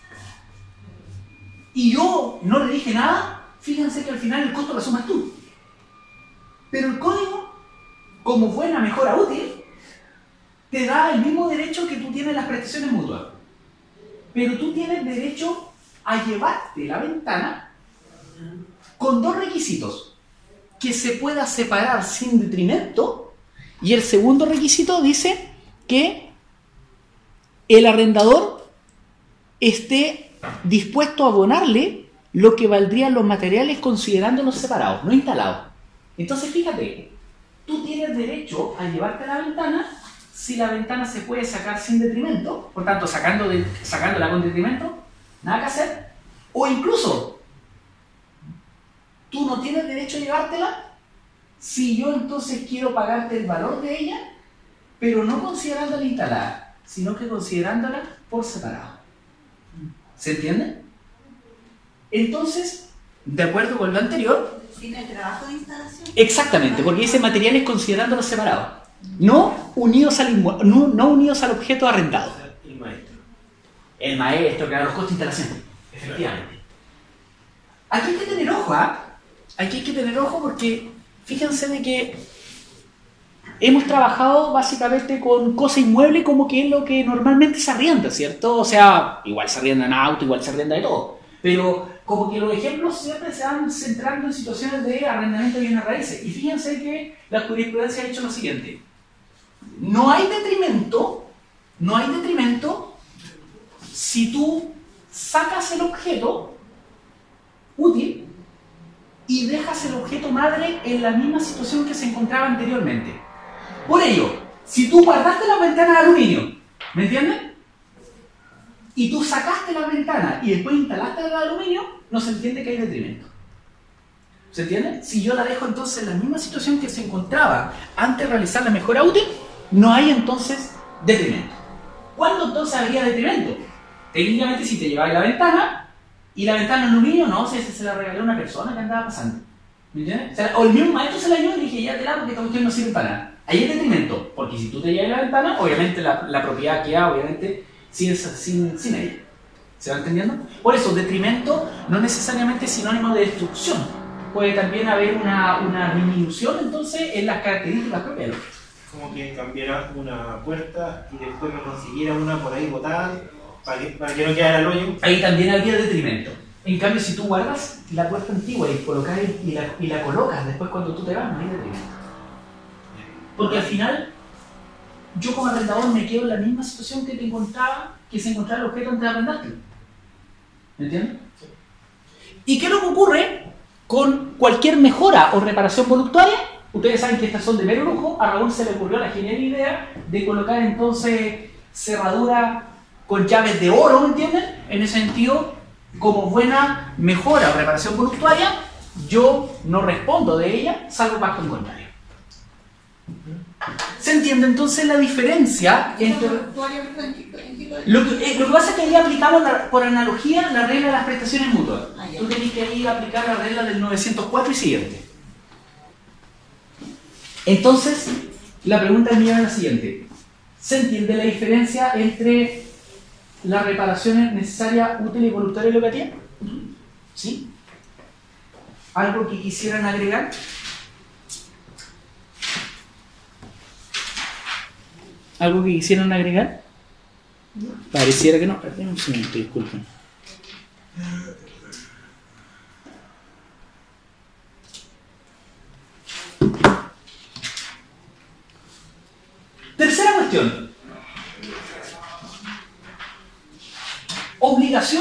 y yo no le dije nada, fíjense que al final el costo lo asumas tú. Pero el código, como buena mejora útil, te da el mismo derecho que tú tienes en las prestaciones mutuas. Pero tú tienes derecho a llevarte la ventana con dos requisitos: que se pueda separar sin detrimento, y el segundo requisito dice que el arrendador esté dispuesto a abonarle lo que valdrían los materiales considerándolos separados, no instalados. Entonces fíjate, tú tienes derecho a llevarte la ventana si la ventana se puede sacar sin detrimento, por tanto sacándola con detrimento, nada que hacer, o incluso tú no tienes derecho a llevártela si yo entonces quiero pagarte el valor de ella, pero no considerándola instalada, sino que considerándola por separado. ¿Se entiende? Entonces, de acuerdo con lo anterior, Sin el trabajo de instalación. exactamente, porque dice materiales considerándolos separados, no unidos no unidos al objeto arrendado. El maestro. El maestro, claro, los costos de instalación, efectivamente. Aquí hay que tener ojo, Aquí hay que tener ojo porque fíjense de que hemos trabajado básicamente con cosa inmueble como que es lo que normalmente se arrienda, ¿cierto? O sea, igual se arrienda en auto, igual se arrienda de todo, pero como que los ejemplos siempre se van centrando en situaciones de arrendamiento de bienes raíces. Y fíjense que la jurisprudencia ha hecho lo siguiente. No hay detrimento si tú sacas el objeto útil y dejas el objeto madre en la misma situación que se encontraba anteriormente. Por ello, si tú guardaste la ventana de aluminio, ¿me entiendes? Y tú sacaste la ventana y después instalaste la de aluminio, no se entiende que hay detrimento. ¿Se entiende? Si yo la dejo entonces en la misma situación que se encontraba antes de realizar la mejora útil, no hay entonces detrimento. ¿Cuándo entonces habría detrimento? Técnicamente si te llevabas la ventana y la ventana de aluminio, no sé si se la regaló a una persona que andaba pasando. ¿Me entiendes? O el mismo maestro se la llevó y dije, ya te la porque esta cuestión no sirve para nada. Ahí es detrimento, porque si tú te llevas la ventana, obviamente la propiedad queda, obviamente, sin ella. ¿Se va entendiendo? Por eso, detrimento no necesariamente es sinónimo de destrucción. Puede también haber una disminución, entonces, en las características propias del objeto. Como que cambiara una puerta y después me consiguiera una por ahí botada para que no quedara el hoyo. Ahí también habría detrimento. En cambio, si tú guardas la puerta antigua y la colocas después cuando tú te vas, no hay detrimento. Porque al final, yo como arrendador me quedo en la misma situación que se encontraba el objeto antes de arrendarte. ¿Me entiendes? ¿Y qué es lo que ocurre con cualquier mejora o reparación voluntaria? Ustedes saben que estas son de mero lujo. A Raúl se le ocurrió la genial idea de colocar entonces cerradura con llaves de oro, ¿me entienden? En ese sentido, como buena mejora o reparación voluntaria, yo no respondo de ella, salvo pacto en contrario. ¿Se entiende entonces la diferencia entre... Lo que pasa es que ahí aplicamos por analogía la regla de las prestaciones mutuas. Tú tenés que ahí aplicar la regla del 904 y siguiente. Entonces, la pregunta mía es la siguiente. ¿Se entiende la diferencia entre las reparaciones necesarias, útiles y voluntarias de locativa? ¿Sí? ¿Algo que quisieran agregar? ¿Algo que quisieran agregar? Pareciera que no. Perdón un segundo, disculpen. Tercera cuestión. Obligación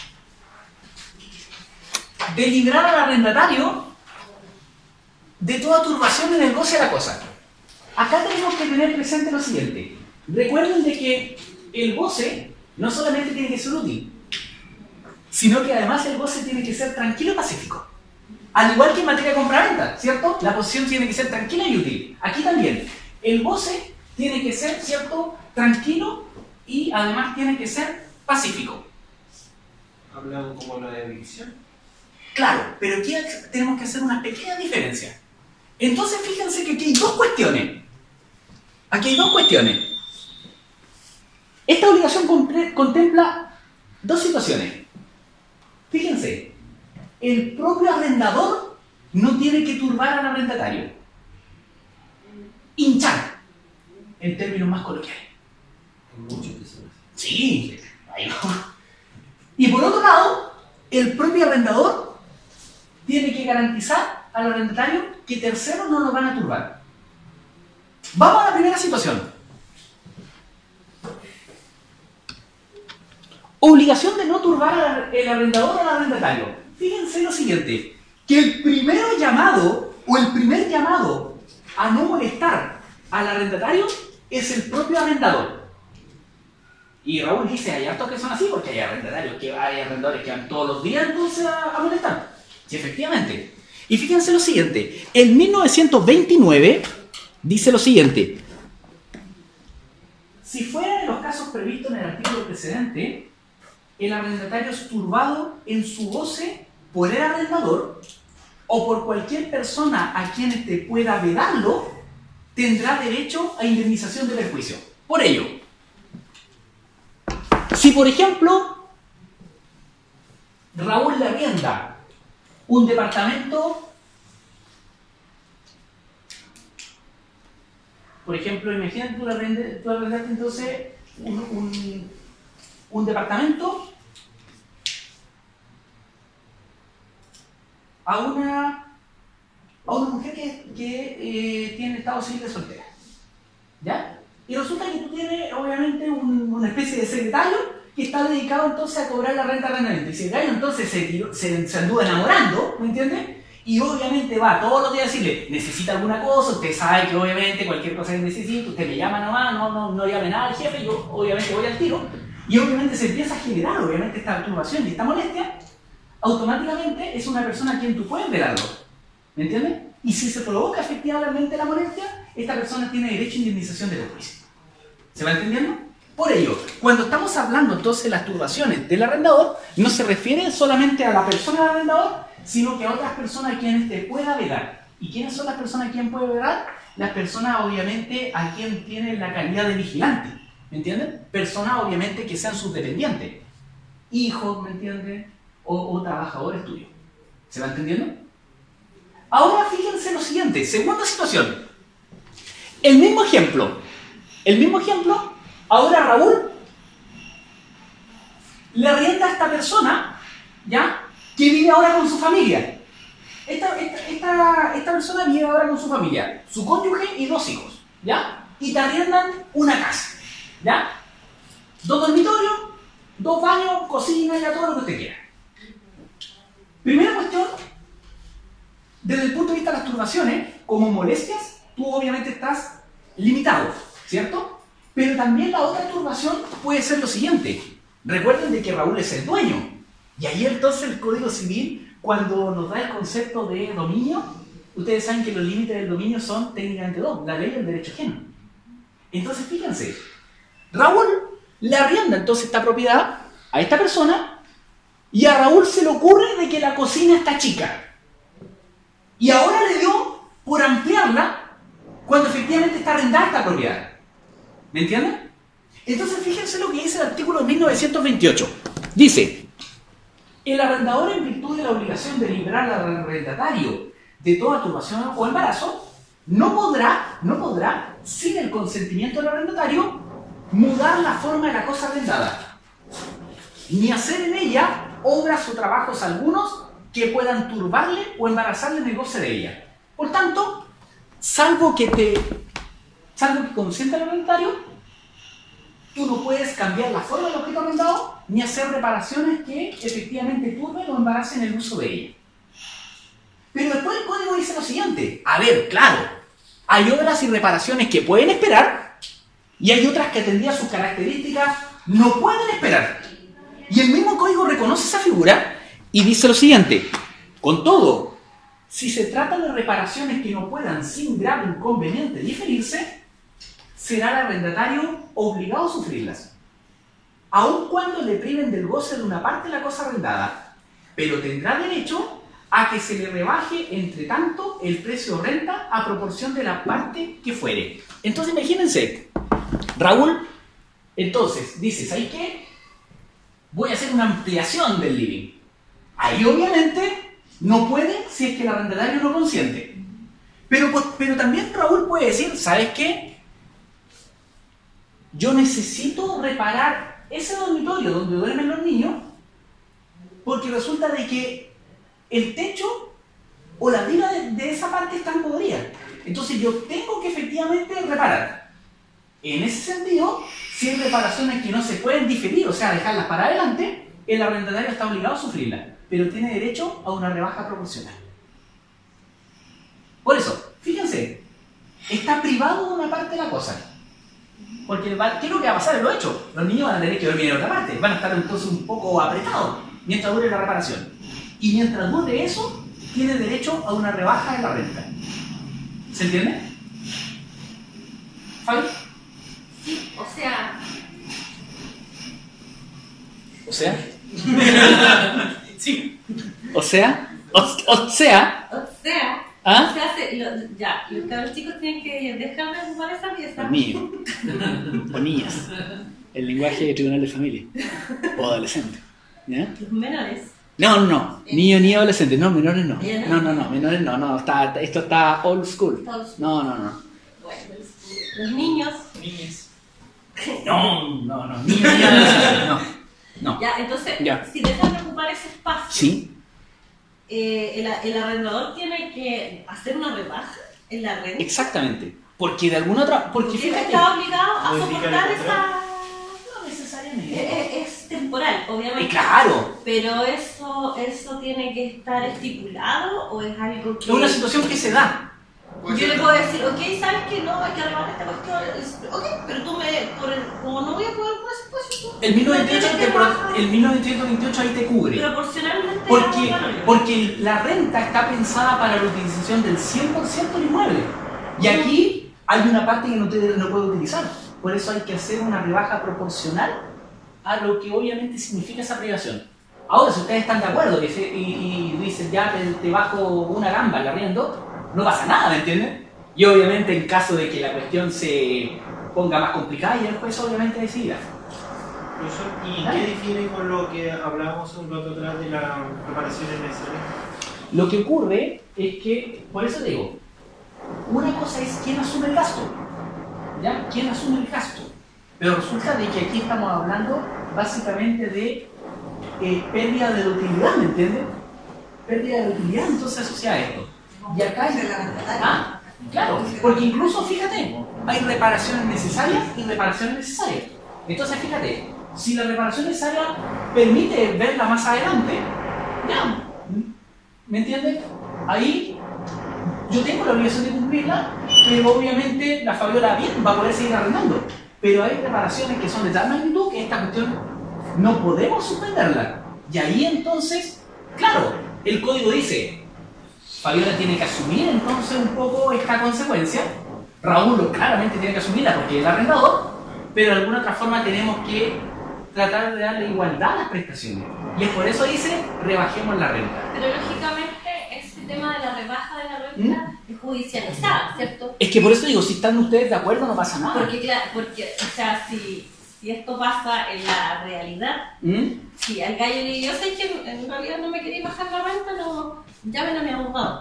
de librar al arrendatario de toda turbación en el goce de la cosa. Acá tenemos que tener presente lo siguiente. Recuerden de que el goce no solamente tiene que ser útil, sino que además el goce tiene que ser tranquilo y pacífico. Al igual que en materia de compra-venta, ¿cierto? La posición tiene que ser tranquila y útil. Aquí también. El goce tiene que ser, ¿cierto?, tranquilo y además tiene que ser pacífico. Hablando como la de evicción. Claro, pero aquí tenemos que hacer una pequeña diferencia. Entonces fíjense que aquí hay dos cuestiones. Aquí hay dos cuestiones. Esta obligación contempla dos situaciones. Fíjense, el propio arrendador no tiene que turbar al arrendatario. Hinchar, en términos más coloquiales. Hay muchos que son así. Sí, ahí va. Y por otro lado, el propio arrendador tiene que garantizar al arrendatario que terceros no lo van a turbar. Vamos a la primera situación. Obligación de no turbar al arrendador o al arrendatario. Fíjense lo siguiente, que el primer llamado a no molestar al arrendatario es el propio arrendador. Y Raúl dice, hay hartos que son así, porque hay arrendadores que van todos los días entonces a molestar. Sí, efectivamente. Y fíjense lo siguiente, en 1929 dice lo siguiente: si fuera de los casos previstos en el artículo precedente, el arrendatario es turbado en su goce por el arrendador o por cualquier persona a quien éste pueda vedarlo, tendrá derecho a indemnización de perjuicio. Por ello, si por ejemplo Raúl le arrienda un departamento, por ejemplo, imagínate tú arrendaste entonces un departamento a una mujer que tiene estado civil de soltera, ¿ya? Y resulta que tú tienes obviamente una especie de secretario que está dedicado entonces a cobrar la renta de arrendamiento. Y si el gallo entonces se anduvo enamorando, ¿me entiendes? Y obviamente va todos los días a decirle, necesita alguna cosa, usted sabe que obviamente cualquier cosa que necesite, usted me llama nomás, no llame nada al jefe, yo obviamente voy al tiro. Y obviamente se empieza a generar obviamente esta turbación y esta molestia, automáticamente es una persona a quien tú puedes velarlo, ¿me entiendes? Y si se provoca efectivamente la molestia, esta persona tiene derecho a indemnización de perjuicio. ¿Se va entendiendo? Por ello, cuando estamos hablando entonces de las turbaciones del arrendador, no se refiere solamente a la persona del arrendador, sino que a otras personas a quienes te pueda velar. ¿Y quiénes son las personas a quien puede velar? Las personas obviamente a quien tienen la calidad de vigilante, ¿me entienden? Personas obviamente que sean sus dependientes, hijos, ¿me entienden? O trabajadores tuyos. ¿Se va entendiendo? Ahora fíjense lo siguiente, segunda situación. El mismo ejemplo, ahora Raúl le arrienda a esta persona, ¿ya? Que vive ahora con su familia. Esta persona vive ahora con su familia, su cónyuge y 2 hijos, ¿ya? Y te arriendan una casa, ¿ya? 2 dormitorios, 2 baños, cocina, ya todo lo que usted quiera. Primera cuestión, desde el punto de vista de las turbaciones, como molestias, tú obviamente estás limitado, ¿cierto? Pero también la otra turbación puede ser lo siguiente. Recuerden de que Raúl es el dueño. Y ahí entonces el Código Civil, cuando nos da el concepto de dominio, ustedes saben que los límites del dominio son técnicamente 2, la ley y el derecho ajeno. Entonces fíjense, Raúl le arrienda entonces esta propiedad a esta persona y a Raúl se le ocurre de que la cocina está chica. Y ahora le dio por ampliarla cuando efectivamente está arrendada esta propiedad. ¿Me entienden? Entonces fíjense lo que dice el artículo 1928. Dice: el arrendador, en virtud de la obligación de librar al arrendatario de toda turbación o embarazo, no podrá, sin el consentimiento del arrendatario, mudar la forma de la cosa arrendada, ni hacer en ella obras o trabajos algunos que puedan turbarle o embarazarle en el goce de ella. Por tanto, salvo que consienta el arrendatario, tú no puedes cambiar la forma del objeto arrendado ni hacer reparaciones que efectivamente turben o embaracen el uso de ella. Pero después el código dice lo siguiente: a ver, claro, hay obras y reparaciones que pueden esperar y hay otras que atendidas a sus características no pueden esperar. Y el mismo código reconoce esa figura y dice lo siguiente: con todo, si se trata de reparaciones que no puedan sin grave inconveniente diferirse, será el arrendatario obligado a sufrirlas, aun cuando le priven del goce de una parte de la cosa arrendada, pero tendrá derecho a que se le rebaje entre tanto el precio de renta a proporción de la parte que fuere. Entonces imagínense, Raúl entonces dice: ¿sabes qué? Voy a hacer una ampliación del living. Ahí obviamente no puede si es que el arrendatario no consiente. Pero también Raúl puede decir: ¿sabes qué? Yo necesito reparar ese dormitorio donde duermen los niños porque resulta de que el techo o la viga de esa parte están podridas. Entonces yo tengo que efectivamente reparar. En ese sentido, si hay reparaciones que no se pueden diferir, o sea, dejarlas para adelante, el arrendatario está obligado a sufrirlas, pero tiene derecho a una rebaja proporcional. Por eso, fíjense, está privado de una parte de la cosa. Porque, ¿qué es lo que va a pasar? Lo hecho. Los niños van a tener que dormir en otra parte, van a estar entonces un poco apretados mientras dure la reparación. Y mientras dure eso, tiene derecho a una rebaja en la renta. ¿Se entiende? ¿Fabi? Sí, o sea, ¿O sea? Sí. ¿O sea? ¿Ah? se hace, ya, los cabros chicos tienen que dejar de ocupar esa pieza. Los niños. O niñas. El lenguaje de tribunal de familia. O adolescente. ¿Ya? Los menores. No. Niño ni adolescente. No, menores no. ¿Ya No, menores no. No, esto está old school. No. Bueno, los niños. Niñas. No. Niño ni adolescente. No. Ya, entonces, Ya. si dejan de ocupar ese espacio, Sí. el arrendador tiene que hacer una rebaja en la renta. Exactamente. Porque de alguna otra... Porque Porque él fíjate... está obligado a Modificar soportar el contrato. esa... No necesariamente. Es temporal, obviamente. Claro. Pero eso tiene que estar estipulado o es algo que... Es una situación que se da. Yo le puedo decir, ok, ¿sabes que no? Hay que arreglar esta cuestión. Ok, pero tú como no voy a poder presupuesto, El 1928 ahí te cubre. proporcionalmente Porque la renta está pensada para la utilización del 100% del inmueble. Y aquí hay una parte que no puede utilizar. Por eso hay que hacer una rebaja proporcional a lo que obviamente significa esa privación. Ahora, si ustedes están de acuerdo y dicen ya te bajo una gamba el arriendo, no pasa nada, ¿me entienden? Y obviamente en caso de que la cuestión se ponga más complicada, y el juez obviamente decidirá. Profesor, ¿y qué difiere con lo que hablábamos un rato atrás de las reparaciones necesarias? Lo que ocurre es que, por eso digo, una cosa es quién asume el gasto, ¿ya? ¿Quién asume el gasto? Pero resulta de que aquí estamos hablando básicamente de pérdida de la utilidad, ¿me entiendes? Pérdida de la utilidad, entonces asociada a esto. Y acá hay... Ah, claro, porque incluso, fíjate, hay reparaciones necesarias y reparaciones necesarias. Entonces, fíjate, si la reparación necesaria permite verla más adelante, ya, ¿me entiendes? Ahí yo tengo la obligación de cumplirla, pero obviamente la Fabiola bien va a poder seguir arrendando. Pero hay reparaciones que son de tal magnitud que esta cuestión no podemos suspenderla. Y ahí entonces, claro, el código dice, Fabiola tiene que asumir entonces un poco esta consecuencia. Raúl claramente tiene que asumirla porque es el arrendador, pero de alguna otra forma tenemos que tratar de darle igualdad a las prestaciones. Y es por eso dice, rebajemos la renta. Pero lógicamente ese tema de la rebaja de la renta es judicializada, ¿cierto? Es que por eso digo, si están ustedes de acuerdo no pasa nada. Porque, claro, o sea, si esto pasa en la realidad, si al gallo le digo, yo sé que en realidad no me queréis bajar la renta, no, llamen a mi abogado.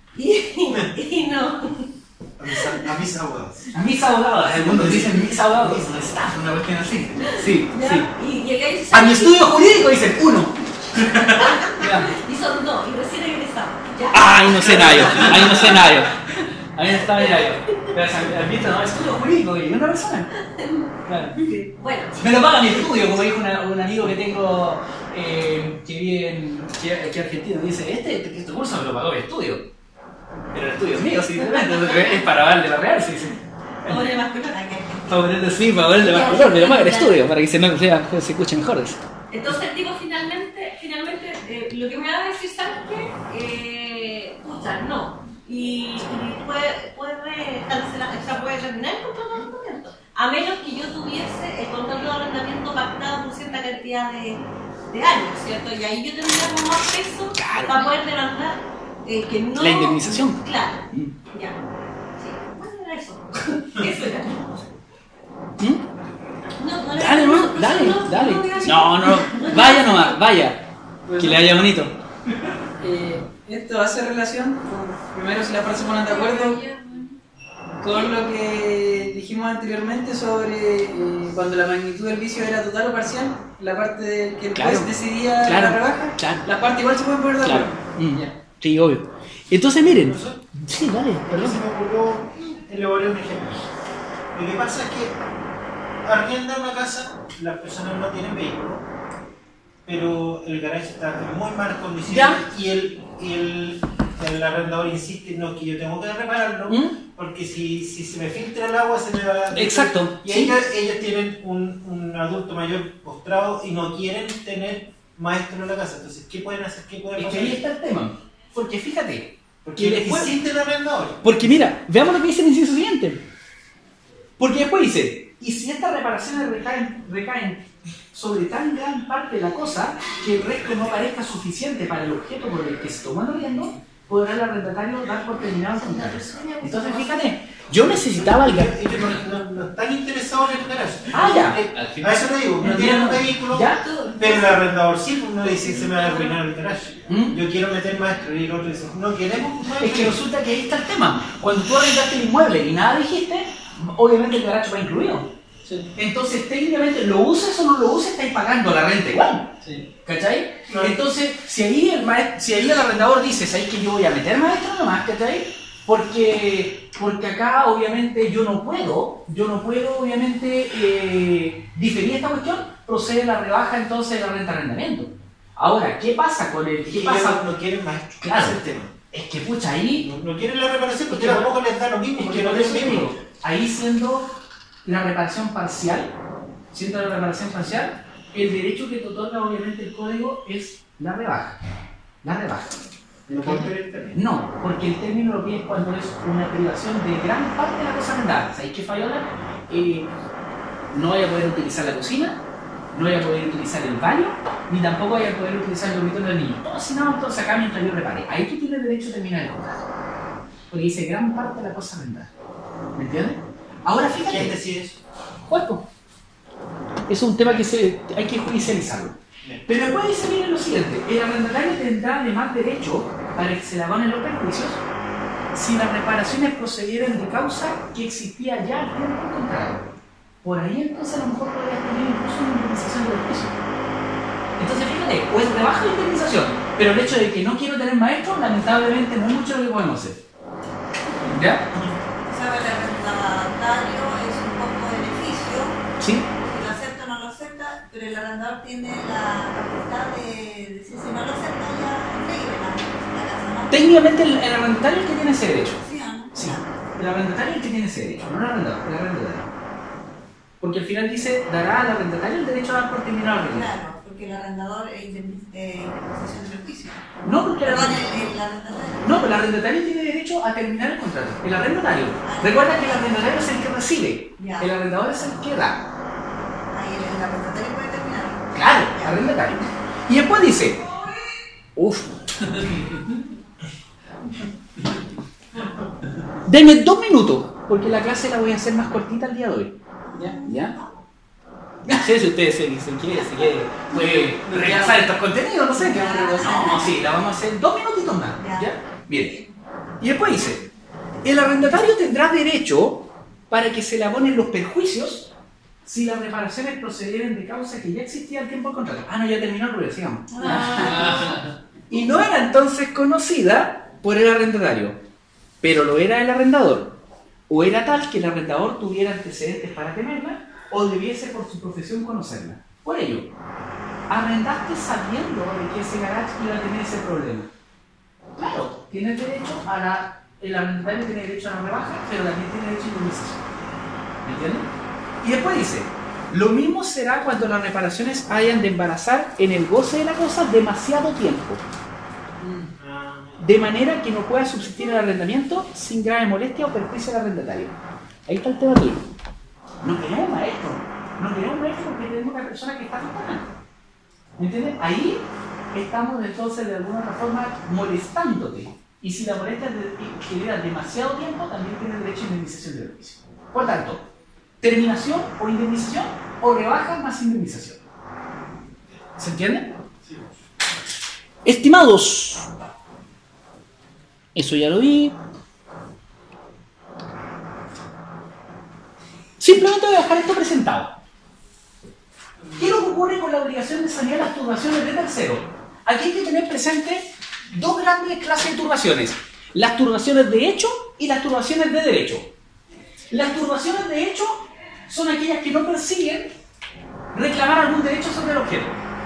Y no. A mis abogados. A mis abogados, algunos dicen mis abogados, no está, una cuestión así. Sí, ¿Ya? sí. Y el gallo dice, A mi estudio jurídico dicen uno. Ya. y son dos, y recién egresado. ¿Ya? Ahí no sé nada yo. Ahí no estaba nada yo. Pero has visto, no, estudio jurídico y una persona. Claro. Bueno, Me lo paga mi estudio, como dijo un amigo que tengo que vive aquí en Argentina. Dice, este curso me lo pagó mi estudio. Pero el estudio es mío, simplemente. Es para darle la real, sí. pobre masculino. Para ponerle más color, me lo paga el estudio, para que se escuche mejor eso. Entonces digo, finalmente lo que me va a decir, ¿sabes qué? Pucha, no. Y puede cancelar, o sea, puede terminar el contrato de arrendamiento. A menos que yo tuviese el contrato de arrendamiento pactado por cierta cantidad de años, ¿cierto? Y ahí yo tendría como más peso para poder demandar que no... La indemnización. Claro, ya. Sí, bueno, era eso. Eso era. No, Dale, no, dale. No, vaya nomás, vaya. Que le haya bonito. Esto hace relación con, primero si las partes se ponen de acuerdo con lo que dijimos anteriormente sobre cuando la magnitud del vicio era total o parcial, la parte de que el juez decidía la rebaja, las partes igual se pueden poner de acuerdo. Ya. Sí, obvio. Entonces miren. Sí, dale, Se perdón. me ocurrió elaborar un ejemplo. Lo que pasa es que arriendan una casa, las personas no tienen vehículo, pero el garaje está en muy malas condiciones y el arrendador insiste, no, que yo tengo que repararlo, porque si se me filtra el agua se me va a... Exacto. Y ¿sí? ellos tienen un adulto mayor postrado y no quieren tener maestro en la casa. Entonces, ¿qué pueden hacer? ¿Qué pueden Es pasar? que ahí está el tema. Porque fíjate. Porque después- insiste el arrendador. Porque mira, veamos lo que dice el inciso siguiente. Porque después dice, y si estas reparaciones recaen sobre tan gran parte de la cosa que el resto no parezca suficiente para el objeto por el que se tomó el arriendo, podrá el arrendatario dar por terminado el contrato. Entonces fíjate, yo necesitaba el garaje. Ellos no están interesados en el garaje. Ah, ya. A eso te digo, no tienen un vehículo, ¿Ya? pero el arrendador sí, uno dice, se me va a arruinar el garaje. ¿Mm? Yo quiero meter maestro y el otro dice, no queremos maestro. Es que resulta que ahí está el tema. Cuando tú arrendaste el inmueble y nada dijiste, obviamente el garaje va incluido. Sí. Entonces, técnicamente, lo uses o no lo uses, estáis pagando la renta igual. Sí. ¿Cachai? Claro. Entonces, si ahí el arrendador dice, ¿sabes que yo voy a meter maestro nomás? ¿Cachai? Porque acá, obviamente, yo no puedo, obviamente, diferir esta cuestión, procede la rebaja entonces de la renta de arrendamiento. Ahora, ¿qué pasa con el...? ¿Qué Y pasa? ellos no quieren maestro. Claro. Ese es el tema. Es que, pucha, ahí... No quieren la reparación porque Es que- tampoco les da lo mismo, Es porque que no por tienen eso vehículo. digo, ahí siendo la reparación parcial, el derecho que te otorga obviamente el código es la rebaja. La rebaja. No pueden pedir el término. No, porque el término lo que es cuando es una privación de gran parte de la cosa arrendada. ¿Sabéis qué fallola? No vaya a poder utilizar la cocina, no vaya a poder utilizar el baño, ni tampoco vaya a poder utilizar el dormitorio del niño. Todo si no, todo acá mientras yo repare. Ahí tú tienes derecho a terminar el contrato. Porque dice gran parte de la cosa arrendada. ¿Me entiendes? Ahora ¿Quién fíjate, decide eso? cuerpo. Es un tema que hay que judicializarlo. Bien. Pero después dice, miren lo siguiente, el arrendatario tendrá además derecho para que se le abonen los perjuicios si las reparaciones procedieran de causa que existía ya al tiempo del contrato. Por ahí entonces a lo mejor podría tener incluso una indemnización del juicio. Entonces fíjate, o es rebaja de indemnización, pero el hecho de que no quiero tener maestro, lamentablemente no es mucho lo que podemos hacer. ¿Ya? ¿Sabe? El arrendatario es un poco beneficio, ¿Sí? si lo acepta o no lo acepta, pero el arrendador tiene la facultad de decir si no lo acepta ya es libre la casa, ¿no? Técnicamente el arrendatario es el que tiene ese derecho. ¿Sí o no? Sí, el arrendatario es el que tiene ese derecho, no el arrendador, el arrendatario. Porque al final dice, dará al arrendatario el derecho a dar por terminado el arrendamiento. Claro, porque el arrendador es indemnización del juicio. No, porque el Perdón, arrendatario... el arrendatario. No, pero el arrendatario tiene derecho a terminar el contrato. El arrendatario. Recuerda que el arrendatario es el que recibe. Ya. El arrendador es el que da. Ahí el arrendatario puede terminar. Claro, arrendatario. Y después dice, uff. Denme 2 minutos, porque la clase la voy a hacer más cortita el día de hoy. ¿Ya? ¿Ya? No sé si ustedes se quiere repasar estos contenidos, no sé. No, sí, la vamos a hacer 2 minutitos más. ¿Ya? Bien. Y después dice, el arrendatario tendrá derecho para que se le abonen los perjuicios si las reparaciones procedieran de causa que ya existía al tiempo del contrato. Ah, no, ya terminó el ruido, sigamos. Y no era entonces conocida por el arrendatario, pero lo era el arrendador. O era tal que el arrendador tuviera antecedentes para tenerla, o debiese por su profesión conocerla. Por ello, arrendaste sabiendo de que ese garage iba a tener ese problema. Claro, tienes derecho el arrendatario tiene derecho a la rebaja, pero también tiene derecho a indemnización. ¿Me entiendes? Y después dice, lo mismo será cuando las reparaciones hayan de embarazar en el goce de la cosa demasiado tiempo, de manera que no pueda subsistir el arrendamiento sin grave molestia o perjuicio al arrendatario. Ahí está el tema tuyo. No queremos maestro porque tenemos una persona que está afectada. ¿Me entiendes? Ahí estamos entonces de alguna otra forma molestándote. Y si la molestia genera demasiado tiempo, también tienes derecho a indemnización del juicio. Por tanto, terminación o indemnización o rebaja más indemnización. ¿Se entiende? Sí. Estimados, eso ya lo vi. Simplemente voy a dejar esto presentado. ¿Qué es lo que ocurre con la obligación de sanear las turbaciones de tercero? Aquí hay que tener presente 2 grandes clases de turbaciones. Las turbaciones de hecho y las turbaciones de derecho. Las turbaciones de hecho son aquellas que no persiguen reclamar algún derecho sobre el objeto.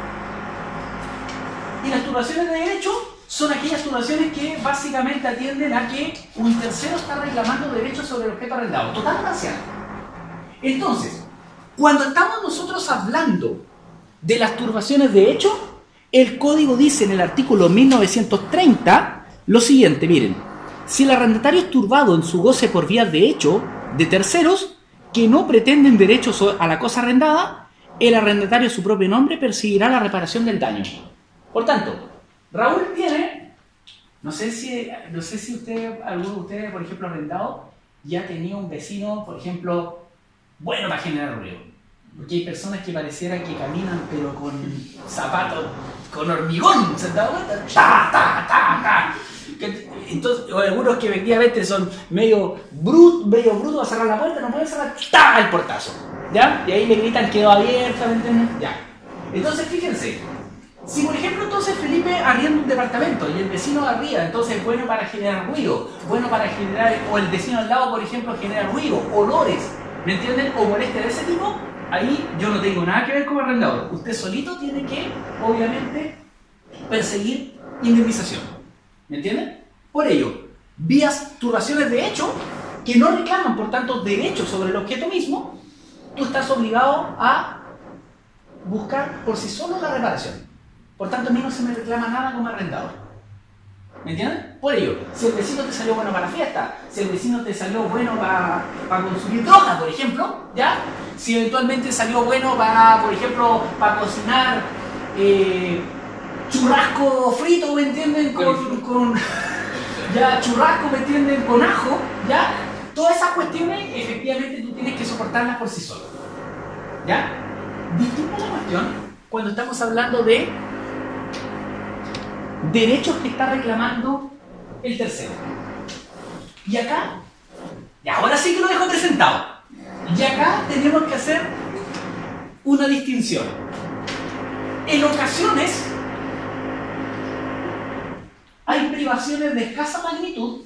Y las turbaciones de derecho son aquellas turbaciones que básicamente atienden a que un tercero está reclamando derechos sobre el objeto arrendado, total o parcial. Entonces, cuando estamos nosotros hablando de las turbaciones de hecho, el código dice en el artículo 1930 lo siguiente, miren: si el arrendatario es turbado en su goce por vías de hecho de terceros que no pretenden derechos a la cosa arrendada, el arrendatario a su propio nombre perseguirá la reparación del daño. Por tanto, Raúl tiene, no sé si alguno de ustedes, por ejemplo, arrendado, ya tenía un vecino, por ejemplo, bueno para generar ruido. Porque hay personas que pareciera que caminan pero con zapatos, con hormigón, ¿se han dado cuenta? ¡Ta, ta, ta, ta! Entonces, o algunos que efectivamente son medio brutos a cerrar la puerta, no pueden cerrar, ¡ta! El portazo, ¿ya? Y ahí le gritan quedó abierta, ¿me entienden? Ya. Entonces, fíjense, si por ejemplo entonces Felipe arrienda un departamento y el vecino arriba, entonces es bueno para generar ruido, bueno para generar, o el vecino al lado, por ejemplo, genera ruido, olores, ¿me entienden? O molestias de ese tipo, ahí yo no tengo nada que ver como arrendador. Usted solito tiene que, obviamente, perseguir indemnización. ¿Me entienden? Por ello, turbaciones de hecho que no reclaman, por tanto, derechos sobre el objeto mismo, tú estás obligado a buscar por sí solo la reparación. Por tanto, a mí no se me reclama nada como arrendador. ¿Me entienden? Por ello, si el vecino te salió bueno para la fiesta, si el vecino te salió bueno para consumir droga, por ejemplo, ¿ya? Si eventualmente salió bueno para, por ejemplo, para cocinar churrasco frito, ¿me entienden? Ya, churrasco, ¿me entienden? Con ajo, ¿ya? Todas esas cuestiones, efectivamente, tú tienes que soportarlas por sí solo. ¿Ya? Distinta la cuestión cuando estamos hablando de derechos que está reclamando el tercero. Y acá, y ahora sí que lo dejo presentado. Y acá tenemos que hacer una distinción. En ocasiones hay privaciones de escasa magnitud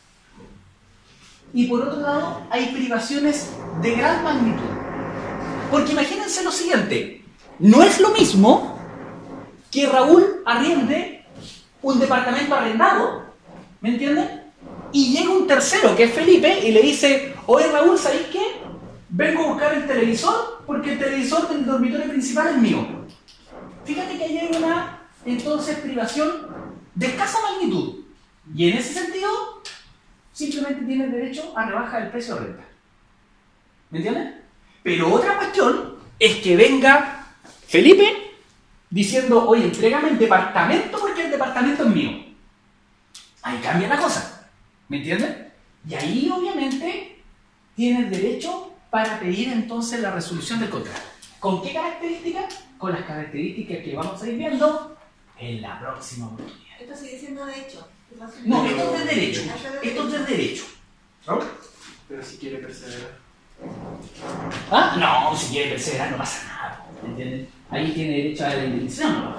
y por otro lado hay privaciones de gran magnitud. Porque imagínense lo siguiente, no es lo mismo que Raúl arriende un departamento arrendado, ¿me entienden? Y llega un tercero, que es Felipe, y le dice: oye Raúl, ¿sabéis qué? Vengo a buscar el televisor porque el televisor del dormitorio principal es mío. Fíjate que ahí hay una, entonces, privación de escasa magnitud. Y en ese sentido, simplemente tienes derecho a rebaja del precio de renta. ¿Me entienden? Pero otra cuestión es que venga Felipe diciendo: oye, entrégame el departamento porque el departamento es mío. Ahí cambia la cosa. ¿Me entienden? Y ahí, obviamente, tienes derecho para pedir entonces la resolución del contrato. ¿Con qué características? Con las características que vamos a ir viendo en la próxima oportunidad. Esto sigue siendo de hecho. No, esto es de derecho. Esto es de derecho. ¿No? Pero si quiere perseverar. ¿Ah? No, si quiere perseverar no pasa nada. ¿Me entienden? Ahí tiene derecho a la indemnización, ¿no?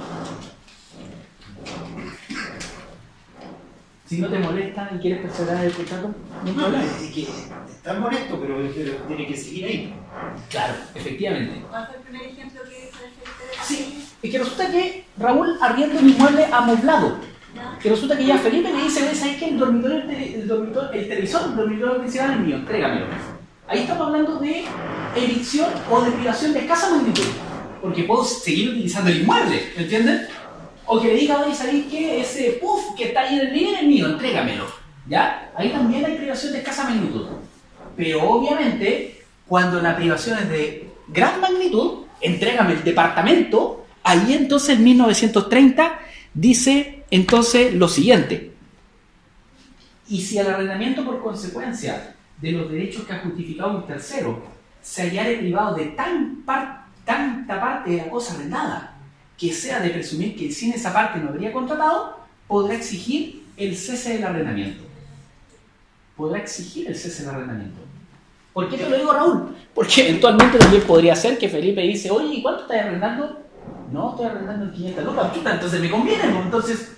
Si no te molesta y quieres perseverar el contrato, no hay problema. Es que está molesto, pero tiene que seguir ahí. Claro, efectivamente. ¿Cuál fue el primer ejemplo que se refiere a Sí, es que resulta que Raúl arrienda un inmueble amoblado. Que resulta que ya Felipe le dice: ¿sabes qué? El televisor del dormitorio principal es mío, entrégamelo. Ahí estamos hablando de evicción o de privación de escasa magnitud. Porque puedo seguir utilizando el inmueble, ¿me entienden? O que le diga: oye, ¿sabéis qué? Ese puff que está ahí en el living es mío, entrégamelo. ¿Ya? Ahí también hay privación de escasa magnitud. Pero obviamente, cuando la privación es de gran magnitud, entrégame el departamento, ahí entonces en 1930 dice entonces lo siguiente: y si el arrendamiento por consecuencia de los derechos que ha justificado un tercero se hallare privado de tanta parte de la cosa arrendada que sea de presumir que sin esa parte no habría contratado, podrá exigir el cese del arrendamiento. Podrá exigir el cese del arrendamiento. ¿Por qué te lo digo, Raúl? Porque eventualmente también podría ser que Felipe dice: oye, ¿y cuánto estás arrendando? No, estoy arrendando en 500 lucas, chuta, entonces me conviene, ¿no? Entonces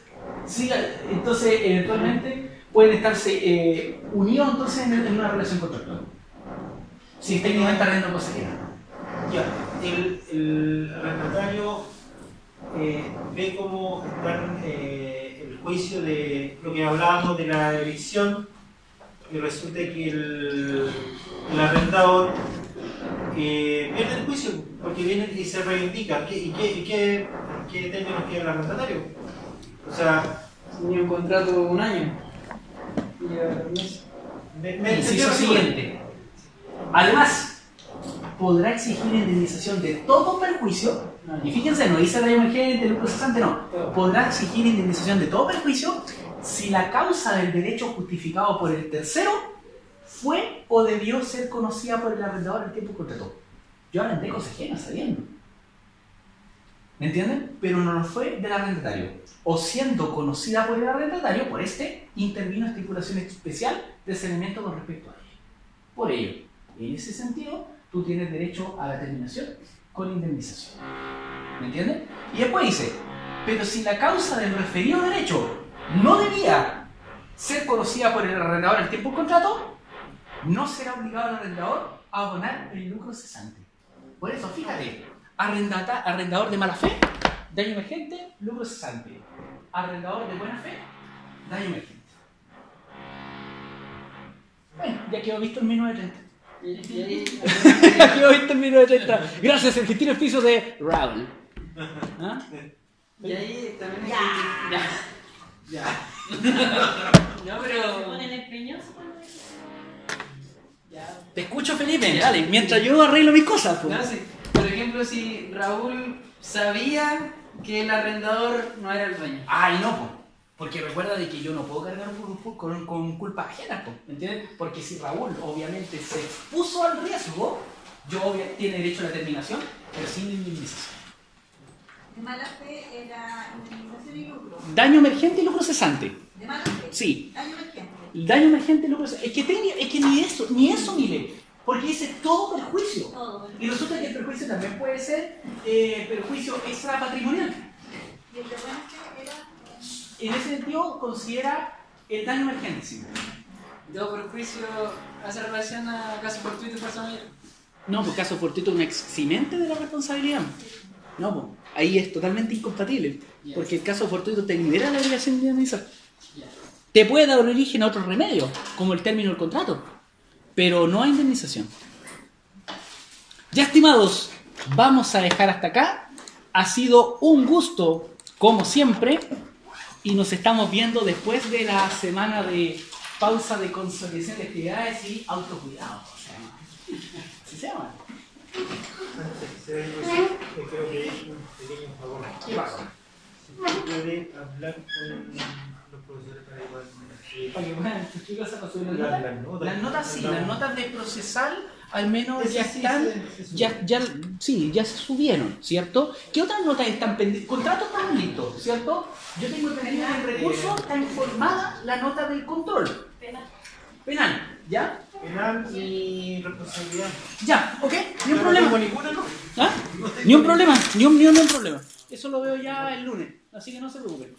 eventualmente pueden estarse unidos entonces en una relación contractual. Si técnicamente arriendo cosa ajena. Ya, el arrendatario ve cómo dan el juicio de lo que hablábamos de la evicción y resulta que el arrendador pierde el juicio porque viene y se reivindica. ¿Qué términos queda el arrendatario? O sea, Tenía un contrato de un año. Y a meses. Inciso siguiente. Además, podrá exigir indemnización de todo perjuicio. Y fíjense, no dice daño emergente, lucro cesante, no. Podrá exigir indemnización de todo perjuicio si la causa del derecho justificado por el tercero fue o debió ser conocida por el arrendador el tiempo que contrató. Yo arrendé cosas ajenas sabiendo. ¿Me entienden? Pero no lo fue del arrendatario. O siendo conocida por el arrendatario, por este, intervino estipulación especial de ese elemento con respecto a ello. Por ello, en ese sentido, tú tienes derecho a la terminación con indemnización. ¿Me entienden? Y después dice, pero si la causa del referido derecho no debía ser conocida por el arrendador al tiempo del contrato, no será obligado el arrendador a abonar el lucro cesante. Por eso, fíjate, arrendador de mala fe, daño emergente, lucro cesante. Arrendador de buena fe, daño emergente. Bueno, ya quedó visto en 1930. Ya quedó visto en 1930. Gracias, el gentil oficio de Raúl. ¿Ah? Y ahí también Ya. No, ¿Se pero. ponen empeñosos cuando Te escucho, Felipe. Dale, mientras yo arreglo mis cosas. Pues. No, sí. Por ejemplo, si Raúl sabía que el arrendador no era el dueño. Ay, no, pues. Porque recuerda de que yo no puedo cargar con culpa ajena, pues. ¿Me entiendes? Porque si Raúl obviamente se expuso al riesgo, tiene derecho a la terminación, pero sin indemnización. De mala fe era indemnización y lucro. Daño emergente y lucro cesante. De mala fe. Sí. Daño emergente. Daño emergente y lucro cesante. Es que ni eso mire. Porque dice todo perjuicio. todo? Y resulta que el perjuicio también puede ser perjuicio extrapatrimonial. Y el de buena fe era. En ese sentido, considera el daño emergente. Sí. Todo perjuicio hace relación a caso fortuito y fuerza mayor. No, pues caso fortuito es un eximente de la responsabilidad. No, pues ahí es totalmente incompatible. Porque el caso fortuito te libera la obligación de indemnizar. Te puede dar origen a otros remedios, como el término del contrato, pero no a indemnización. Ya, estimados, vamos a dejar hasta acá. Ha sido un gusto, como siempre, y nos estamos viendo después de la semana de pausa de consolidación de actividades y autocuidado. ¿Así se llama? Antes de hacer eso, creo que hay un pequeño favor. ¿Qué pasa? Si usted puede hablar con los profesores para igual. Oye, bueno, ¿qué cosa pasó? Las notas. Sí, las notas de procesal al menos Esas ya sí están, se ya se subieron, ¿cierto? ¿Qué otras notas están pendientes? Contratos están listos, ¿cierto? Yo tengo entendido que en recurso está informada la nota del control. Penal, ¿ya? Penal y responsabilidad. Ya, ok, ni un No problema. tengo ninguna, ¿no? ¿Ah? Ni un problema, ni un problema. Eso lo veo ya el lunes, así que no se preocupen.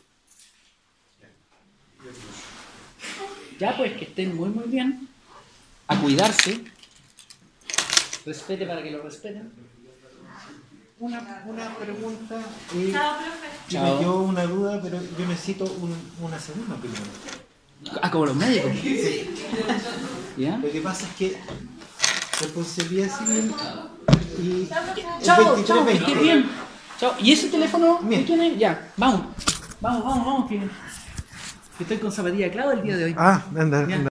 Ya pues, que estén muy muy bien. A cuidarse. Respete para que lo respeten. Una pregunta. Chao, profe. Chao. Me quedó una duda, pero yo necesito una segunda opinión. Ah, como los médicos. ¿Ya? Lo que pasa es que responsabilidad civil y Chao, el chao, que 23-20. estés bien. Chao. ¿Y ese teléfono Bien. qué tiene? Ya, vamos. Vamos, que estoy con zapatilla de clavo el día de hoy. Ah, anda, Ya. anda.